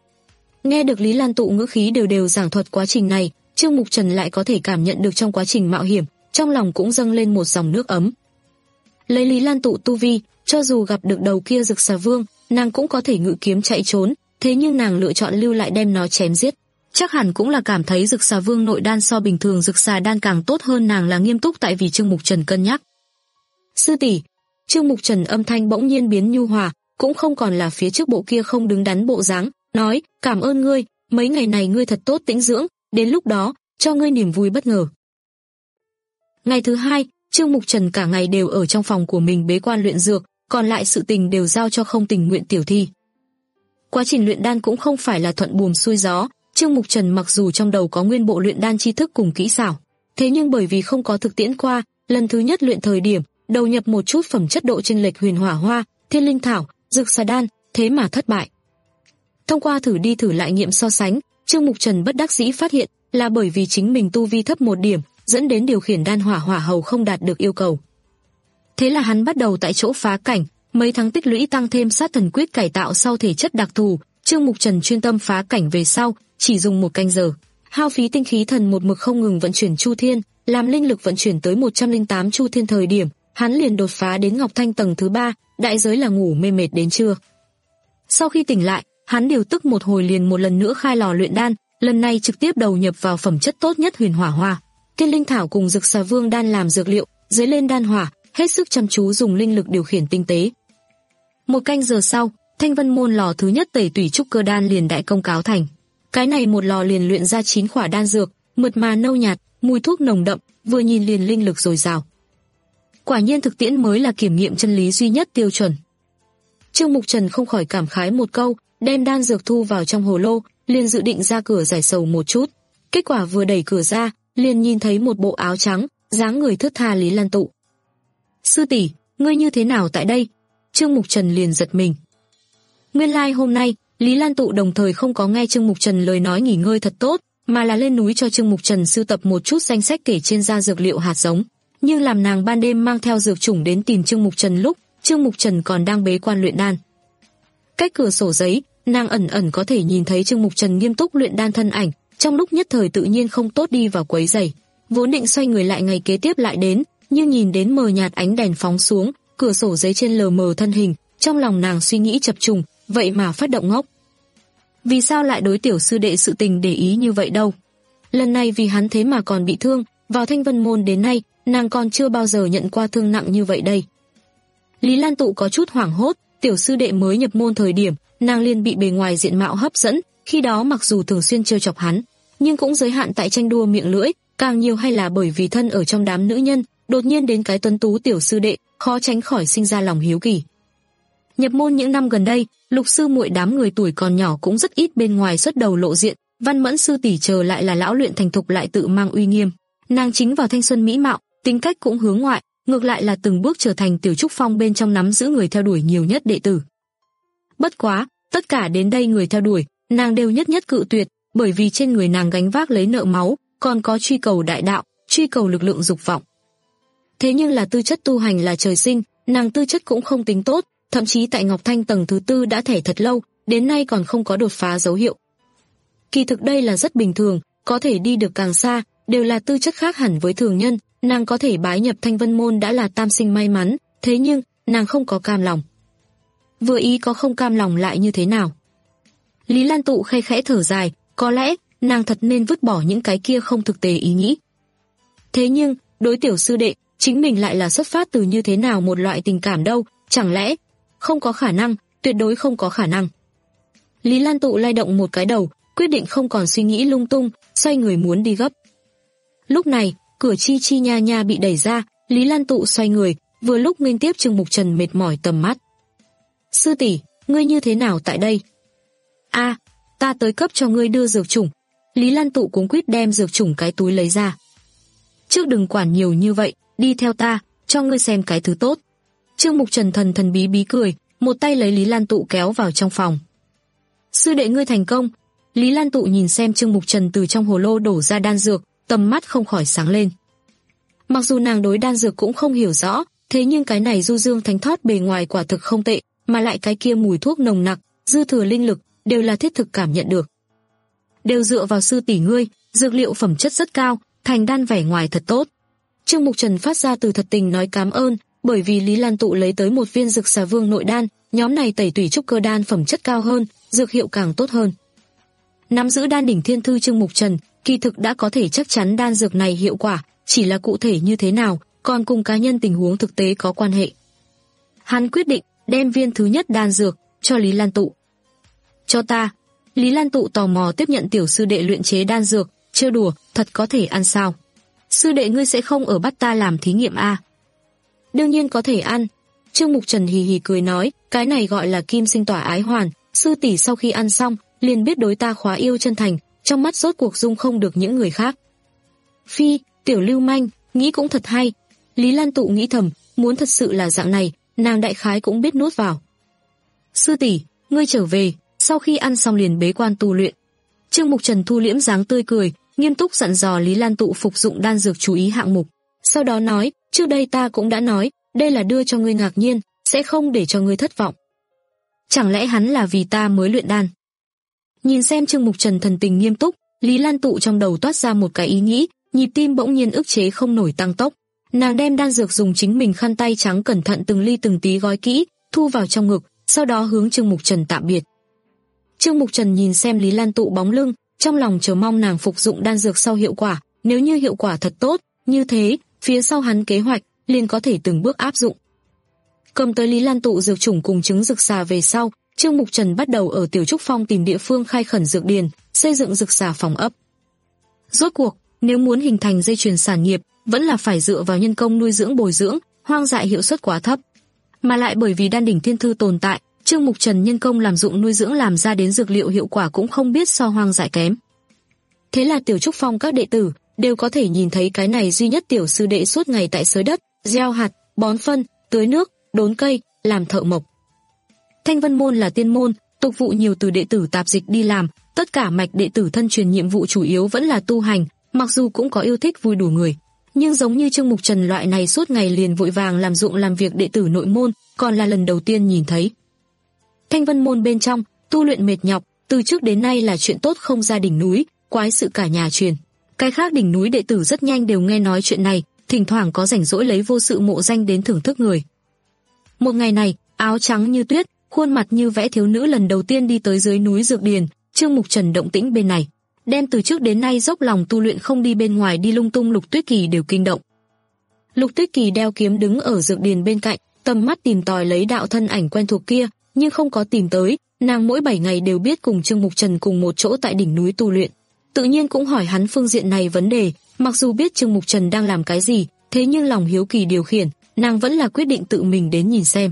Nghe được Lý Lan Tụ ngữ khí đều đều giảng thuật quá trình này, Trương Mục Trần lại có thể cảm nhận được trong quá trình mạo hiểm, trong lòng cũng dâng lên một dòng nước ấm. Lấy Lý Lan Tụ tu vi, cho dù gặp được đầu kia dược xà vương, nàng cũng có thể ngự kiếm chạy trốn, thế nhưng nàng lựa chọn lưu lại đem nó chém giết. Chắc hẳn cũng là cảm thấy dược xà vương nội đan so bình thường dược xà đan càng tốt hơn, nàng là nghiêm túc tại vì Trương Mục Trần cân nhắc. Sư tỷ, Trương Mục Trần âm thanh bỗng nhiên biến nhu hòa, cũng không còn là phía trước bộ kia không đứng đắn bộ dáng, nói, cảm ơn ngươi, mấy ngày này ngươi thật tốt tĩnh dưỡng, đến lúc đó, cho ngươi niềm vui bất ngờ. Ngày thứ hai, Trương Mục Trần cả ngày đều ở trong phòng của mình bế quan luyện dược, còn lại sự tình đều giao cho không tình nguyện tiểu thi. Quá trình luyện đan cũng không phải là thuận buồm xuôi gió, Trương Mục Trần mặc dù trong đầu có nguyên bộ luyện đan tri thức cùng kỹ xảo, thế nhưng bởi vì không có thực tiễn qua, lần thứ nhất luyện thời điểm, đầu nhập một chút phẩm chất độ chênh lệch Huyền Hỏa Hoa, Thiên Linh Thảo, dược xà đan, thế mà thất bại. Thông qua thử đi thử lại nghiệm so sánh, Trương Mục Trần bất đắc dĩ phát hiện là bởi vì chính mình tu vi thấp một điểm, dẫn đến điều khiển đan hỏa hỏa hầu không đạt được yêu cầu. Thế là hắn bắt đầu tại chỗ phá cảnh, mấy tháng tích lũy tăng thêm sát thần quyết cải tạo sau thể chất đặc thù, Trương Mục Trần chuyên tâm phá cảnh về sau, chỉ dùng một canh giờ, hao phí tinh khí thần một mực không ngừng vận chuyển chu thiên, làm linh lực vận chuyển tới một trăm lẻ tám chu thiên thời điểm, hắn liền đột phá đến Ngọc Thanh tầng thứ ba, đại giới là ngủ mê mệt đến trưa. Sau khi tỉnh lại, hắn điều tức một hồi liền một lần nữa khai lò luyện đan, lần này trực tiếp đầu nhập vào phẩm chất tốt nhất Huyền Hỏa Hoa, Thiên Linh Thảo cùng dược xà vương đan làm dược liệu, dưới lên đan hỏa, hết sức chăm chú dùng linh lực điều khiển tinh tế. Một canh giờ sau, Thanh Vân môn lò thứ nhất tẩy tủy trúc cơ đan liền đại công cáo thành. Cái này một lò liền luyện ra chín khỏa đan dược, mượt mà nâu nhạt, mùi thuốc nồng đậm, vừa nhìn liền linh lực dồi dào. Quả nhiên thực tiễn mới là kiểm nghiệm chân lý duy nhất tiêu chuẩn. Trương Mục Trần không khỏi cảm khái một câu, đem đan dược thu vào trong hồ lô, liền dự định ra cửa giải sầu một chút. Kết quả vừa đẩy cửa ra, liền nhìn thấy một bộ áo trắng, dáng người thướt tha Lý Lan Tụ. Sư tỷ, ngươi như thế nào tại đây? Trương Mục Trần liền giật mình. Nguyên lai like hôm nay, Lý Lan Tụ đồng thời không có nghe Trương Mục Trần lời nói nghỉ ngơi thật tốt, mà là lên núi cho Trương Mục Trần sưu tập một chút danh sách kể trên da dược liệu hạt giống. Nhưng làm nàng ban đêm mang theo dược chủng đến tìm Trương Mục Trần lúc, Trương Mục Trần còn đang bế quan luyện đan. Cách cửa sổ giấy, nàng ẩn ẩn có thể nhìn thấy Trương Mục Trần nghiêm túc luyện đan thân ảnh, trong lúc nhất thời tự nhiên không tốt đi vào quấy rầy. Vốn định xoay người lại ngày kế tiếp lại đến, nhưng nhìn đến mờ nhạt ánh đèn phóng xuống, cửa sổ giấy trên lờ mờ thân hình, trong lòng nàng suy nghĩ chập trùng, vậy mà phát động ngốc. Vì sao lại đối tiểu sư đệ sự tình để ý như vậy đâu? Lần này vì hắn thế mà còn bị thương, vào Thanh Vân môn đến nay, nàng còn chưa bao giờ nhận qua thương nặng như vậy đây. Lý Lan Tụ có chút hoảng hốt, tiểu sư đệ mới nhập môn thời điểm, nàng liền bị bề ngoài diện mạo hấp dẫn, khi đó mặc dù thường xuyên trêu chọc hắn, nhưng cũng giới hạn tại tranh đua miệng lưỡi, càng nhiều hay là bởi vì thân ở trong đám nữ nhân, đột nhiên đến cái tuấn tú tiểu sư đệ, khó tránh khỏi sinh ra lòng hiếu kỳ. Nhập môn những năm gần đây, Lục sư muội đám người tuổi còn nhỏ cũng rất ít bên ngoài xuất đầu lộ diện, Văn Mẫn sư tỷ chờ lại là lão luyện thành thục lại tự mang uy nghiêm. Nàng chính vào thanh xuân mỹ mạo, tính cách cũng hướng ngoại, ngược lại là từng bước trở thành Tiểu Trúc Phong bên trong nắm giữ người theo đuổi nhiều nhất đệ tử. Bất quá, tất cả đến đây người theo đuổi, nàng đều nhất nhất cự tuyệt, bởi vì trên người nàng gánh vác lấy nợ máu, còn có truy cầu đại đạo, truy cầu lực lượng dục vọng. Thế nhưng là tư chất tu hành là trời sinh, nàng tư chất cũng không tính tốt, thậm chí tại Ngọc Thanh tầng thứ tư đã thẻ thật lâu, đến nay còn không có đột phá dấu hiệu. Kỳ thực đây là rất bình thường, có thể đi được càng xa, đều là tư chất khác hẳn với thường nhân, nàng có thể bái nhập Thanh Vân môn đã là tam sinh may mắn, thế nhưng, nàng không có cam lòng. Vừa ý có không cam lòng lại như thế nào? Lý Lan Tụ khe khẽ thở dài, có lẽ, nàng thật nên vứt bỏ những cái kia không thực tế ý nghĩ. Thế nhưng, đối tiểu sư đệ, chính mình lại là xuất phát từ như thế nào một loại tình cảm đâu, chẳng lẽ, không có khả năng, tuyệt đối không có khả năng. Lý Lan Tụ lay động một cái đầu, quyết định không còn suy nghĩ lung tung, xoay người muốn đi gấp. Lúc này, cửa chi chi nha nha bị đẩy ra, Lý Lan Tụ xoay người, vừa lúc nghênh tiếp Trương Mục Trần mệt mỏi tầm mắt. Sư tỷ, ngươi như thế nào tại đây? A, à, ta tới cấp cho ngươi đưa dược chủng. Lý Lan Tụ cuống quýt đem dược chủng cái túi lấy ra. Trước đừng quản nhiều như vậy, đi theo ta, cho ngươi xem cái thứ tốt. Trương Mục Trần thần thần bí bí cười, một tay lấy Lý Lan Tụ kéo vào trong phòng. Sư đệ ngươi thành công. Lý Lan Tụ nhìn xem Trương Mục Trần từ trong hồ lô đổ ra đan dược, tầm mắt không khỏi sáng lên. Mặc dù nàng đối đan dược cũng không hiểu rõ, thế nhưng cái này du dương thánh thoát bề ngoài quả thực không tệ, mà lại cái kia mùi thuốc nồng nặc, dư thừa linh lực, đều là thiết thực cảm nhận được. Đều dựa vào sư tỷ ngươi, dược liệu phẩm chất rất cao, thành đan vẻ ngoài thật tốt. Trương Mục Trần phát ra từ thật tình nói cảm ơn, bởi vì Lý Lan Tụ lấy tới một viên Dực Xà Vương nội đan, nhóm này tẩy tủy trúc cơ đan phẩm chất cao hơn, dược hiệu càng tốt hơn. Nắm giữ đan đỉnh thiên thư Trương Mục Trần, kỳ thực đã có thể chắc chắn đan dược này hiệu quả, chỉ là cụ thể như thế nào, còn cùng cá nhân tình huống thực tế có quan hệ. Hắn quyết định đem viên thứ nhất đan dược cho Lý Lan Tụ. Cho ta. Lý Lan Tụ tò mò tiếp nhận tiểu sư đệ luyện chế đan dược, trêu đùa, thật có thể ăn sao? Sư đệ ngươi sẽ không ở bắt ta làm thí nghiệm a? Đương nhiên có thể ăn. Trương Mục Trần hì hì cười nói, cái này gọi là kim sinh tỏa ái hoàn, sư tỷ sau khi ăn xong, liền biết đối ta khóa yêu chân thành, trong mắt rốt cuộc dung không được những người khác. Phi, tiểu lưu manh, nghĩ cũng thật hay. Lý Lan Tụ nghĩ thầm, muốn thật sự là dạng này, nàng đại khái cũng biết nuốt vào. Sư tỷ, ngươi trở về, sau khi ăn xong liền bế quan tu luyện. Trương Mục Trần thu liễm dáng tươi cười, nghiêm túc dặn dò Lý Lan Tụ phục dụng đan dược chú ý hạng mục. Sau đó nói, trước đây ta cũng đã nói, đây là đưa cho ngươi ngạc nhiên, sẽ không để cho ngươi thất vọng. Chẳng lẽ hắn là vì ta mới luyện đan? Nhìn xem Trương Mục Trần thần tình nghiêm túc, Lý Lan Tụ trong đầu toát ra một cái ý nghĩ, nhịp tim bỗng nhiên ức chế không nổi tăng tốc. Nàng đem đan dược dùng chính mình khăn tay trắng cẩn thận từng ly từng tí gói kỹ, thu vào trong ngực, sau đó hướng Trương Mục Trần tạm biệt. Trương Mục Trần nhìn xem Lý Lan Tụ bóng lưng, trong lòng chờ mong nàng phục dụng đan dược sau hiệu quả, nếu như hiệu quả thật tốt, như thế, phía sau hắn kế hoạch liền có thể từng bước áp dụng. Cầm tới Lý Lan Tụ dược chủng cùng trứng dược xà về sau, Trương Mục Trần bắt đầu ở Tiểu Trúc Phong tìm địa phương khai khẩn dược điền, xây dựng dược xà phòng ấp. Rốt cuộc, nếu muốn hình thành dây chuyền sản nghiệp, vẫn là phải dựa vào nhân công nuôi dưỡng bồi dưỡng, hoang dại hiệu suất quá thấp. Mà lại bởi vì đan đỉnh thiên thư tồn tại, Trương Mục Trần nhân công làm dụng nuôi dưỡng làm ra đến dược liệu hiệu quả cũng không biết so hoang dại kém. Thế là Tiểu Trúc Phong các đệ tử đều có thể nhìn thấy cái này duy nhất tiểu sư đệ suốt ngày tại xới đất, gieo hạt, bón phân, tưới nước, đốn cây, làm thợ mộc. Thanh Vân môn là tiên môn, tục vụ nhiều từ đệ tử tạp dịch đi làm, tất cả mạch đệ tử thân truyền nhiệm vụ chủ yếu vẫn là tu hành, mặc dù cũng có yêu thích vui đùa người, nhưng giống như Trương Mục Trần loại này suốt ngày liền vội vàng làm dụng làm việc đệ tử nội môn, còn là lần đầu tiên nhìn thấy. Thanh Vân môn bên trong, tu luyện mệt nhọc, từ trước đến nay là chuyện tốt không ra đỉnh núi, quái sự cả nhà truyền. Cái khác đỉnh núi đệ tử rất nhanh đều nghe nói chuyện này, thỉnh thoảng có rảnh rỗi lấy vô sự mộ danh đến thưởng thức người. Một ngày này, áo trắng như tuyết, khuôn mặt như vẽ thiếu nữ lần đầu tiên đi tới dưới núi dược điền, Trương Mục Trần động tĩnh bên này, đem từ trước đến nay dốc lòng tu luyện không đi bên ngoài đi lung tung Lục Tuyết Kỳ đều kinh động. Lục Tuyết Kỳ đeo kiếm đứng ở dược điền bên cạnh, tầm mắt tìm tòi lấy đạo thân ảnh quen thuộc kia, nhưng không có tìm tới, nàng mỗi bảy ngày đều biết cùng Trương Mục Trần cùng một chỗ tại đỉnh núi tu luyện, tự nhiên cũng hỏi hắn phương diện này vấn đề, mặc dù biết Trương Mục Trần đang làm cái gì, thế nhưng lòng hiếu kỳ điều khiển, nàng vẫn là quyết định tự mình đến nhìn xem.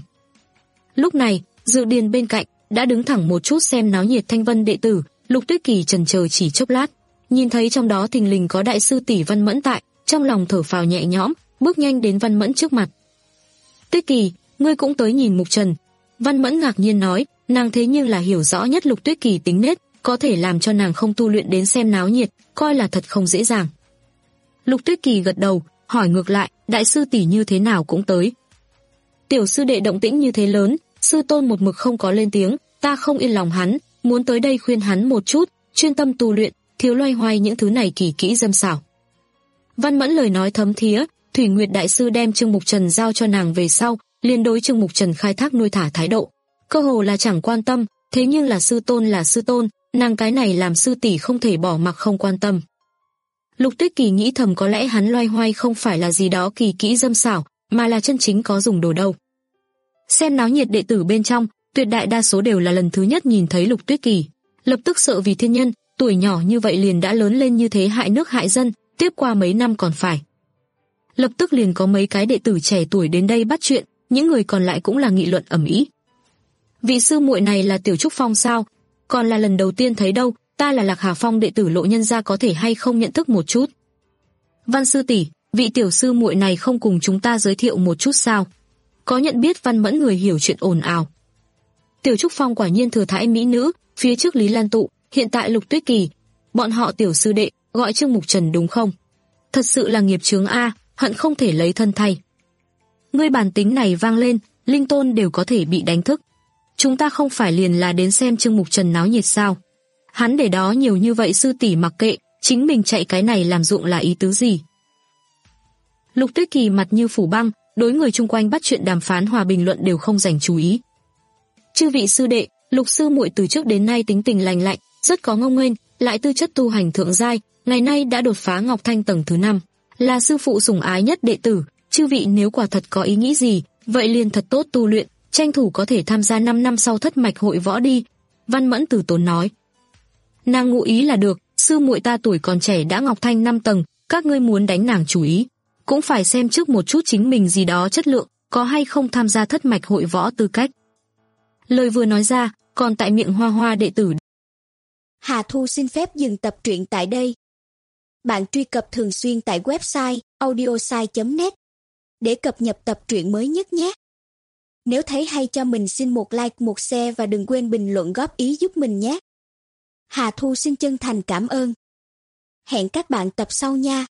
Lúc này, dược điền bên cạnh đã đứng thẳng một chút xem náo nhiệt Thanh Vân đệ tử, Lục Tuyết Kỳ chần chờ chỉ chốc lát, nhìn thấy trong đó thình lình có đại sư tỷ Văn Mẫn tại, trong lòng thở phào nhẹ nhõm, bước nhanh đến Văn Mẫn trước mặt. Tuyết Kỳ, ngươi cũng tới nhìn Mục Trần. Văn Mẫn ngạc nhiên nói, nàng thế nhưng là hiểu rõ nhất Lục Tuyết Kỳ tính nết, có thể làm cho nàng không tu luyện đến xem náo nhiệt, coi là thật không dễ dàng. Lục Tuyết Kỳ gật đầu, hỏi ngược lại, đại sư tỷ như thế nào cũng tới. Tiểu sư đệ động tĩnh như thế lớn, sư tôn một mực không có lên tiếng, ta không yên lòng hắn, muốn tới đây khuyên hắn một chút, chuyên tâm tu luyện, thiếu loay hoay những thứ này kỳ kỹ dâm xảo. Văn Mẫn lời nói thấm thía, Thủy Nguyệt đại sư đem Trương Mục Trần giao cho nàng về sau, liền đối Trương Mục Trần khai thác nuôi thả thái độ, cơ hồ là chẳng quan tâm, thế nhưng là sư tôn là sư tôn, nàng cái này làm sư tỷ không thể bỏ mặc không quan tâm. Lục Tuyết Kỳ nghĩ thầm có lẽ hắn loay hoay không phải là gì đó kỳ kỹ dâm xảo, mà là chân chính có dùng đồ đâu. Xem náo nhiệt đệ tử bên trong, tuyệt đại đa số đều là lần thứ nhất nhìn thấy Lục Tuyết Kỳ, lập tức sợ vì thiên nhân, tuổi nhỏ như vậy liền đã lớn lên như thế hại nước hại dân, tiếp qua mấy năm còn phải. Lập tức liền có mấy cái đệ tử trẻ tuổi đến đây bắt chuyện, những người còn lại cũng là nghị luận ầm ĩ. Vị sư muội này là Tiểu Trúc Phong sao? Còn là lần đầu tiên thấy đâu, ta là Lạc Hà Phong đệ tử Lộ nhân gia có thể hay không nhận thức một chút. Văn sư tỷ, vị tiểu sư muội này không cùng chúng ta giới thiệu một chút sao? Có nhận biết Văn Mẫn người hiểu chuyện ồn ào. Tiểu Trúc Phong quả nhiên thừa thãi mỹ nữ, phía trước Lý Lan Tụ, hiện tại Lục Tuyết Kỳ, bọn họ tiểu sư đệ, gọi Trương Mục Trần đúng không? Thật sự là nghiệp chướng a, hận không thể lấy thân thay. Ngươi bản tính này vang lên, linh tôn đều có thể bị đánh thức. Chúng ta không phải liền là đến xem Trương Mục Trần náo nhiệt sao? Hắn để đó nhiều như vậy sư tỷ mặc kệ, chính mình chạy cái này làm dụng là ý tứ gì? Lục Tuyết Kỳ mặt như phủ băng, đối người chung quanh bắt chuyện đàm phán hòa bình luận đều không dành chú ý. Chư vị sư đệ, Lục sư muội từ trước đến nay tính tình lành lạnh, rất có ngông nghênh, lại tư chất tu hành thượng giai, ngày nay đã đột phá Ngọc Thanh tầng thứ năm, là sư phụ sủng ái nhất đệ tử. Chư vị nếu quả thật có ý nghĩ gì, vậy liền thật tốt tu luyện, tranh thủ có thể tham gia năm năm sau thất mạch hội võ đi. Văn Mẫn từ tốn nói. Nàng ngụ ý là được, sư muội ta tuổi còn trẻ đã Ngọc Thanh năm tầng, các ngươi muốn đánh nàng chủ ý, cũng phải xem trước một chút chính mình gì đó chất lượng, có hay không tham gia thất mạch hội võ tư cách. Lời vừa nói ra, còn tại miệng hoa hoa đệ tử. Hà Thu xin phép dừng tập truyện tại đây. Bạn truy cập thường xuyên tại website audiosai chấm net để cập nhật tập truyện mới nhất nhé. Nếu thấy hay cho mình xin một like, một share và đừng quên bình luận góp ý giúp mình nhé. Hà Thu xin chân thành cảm ơn. Hẹn các bạn tập sau nha.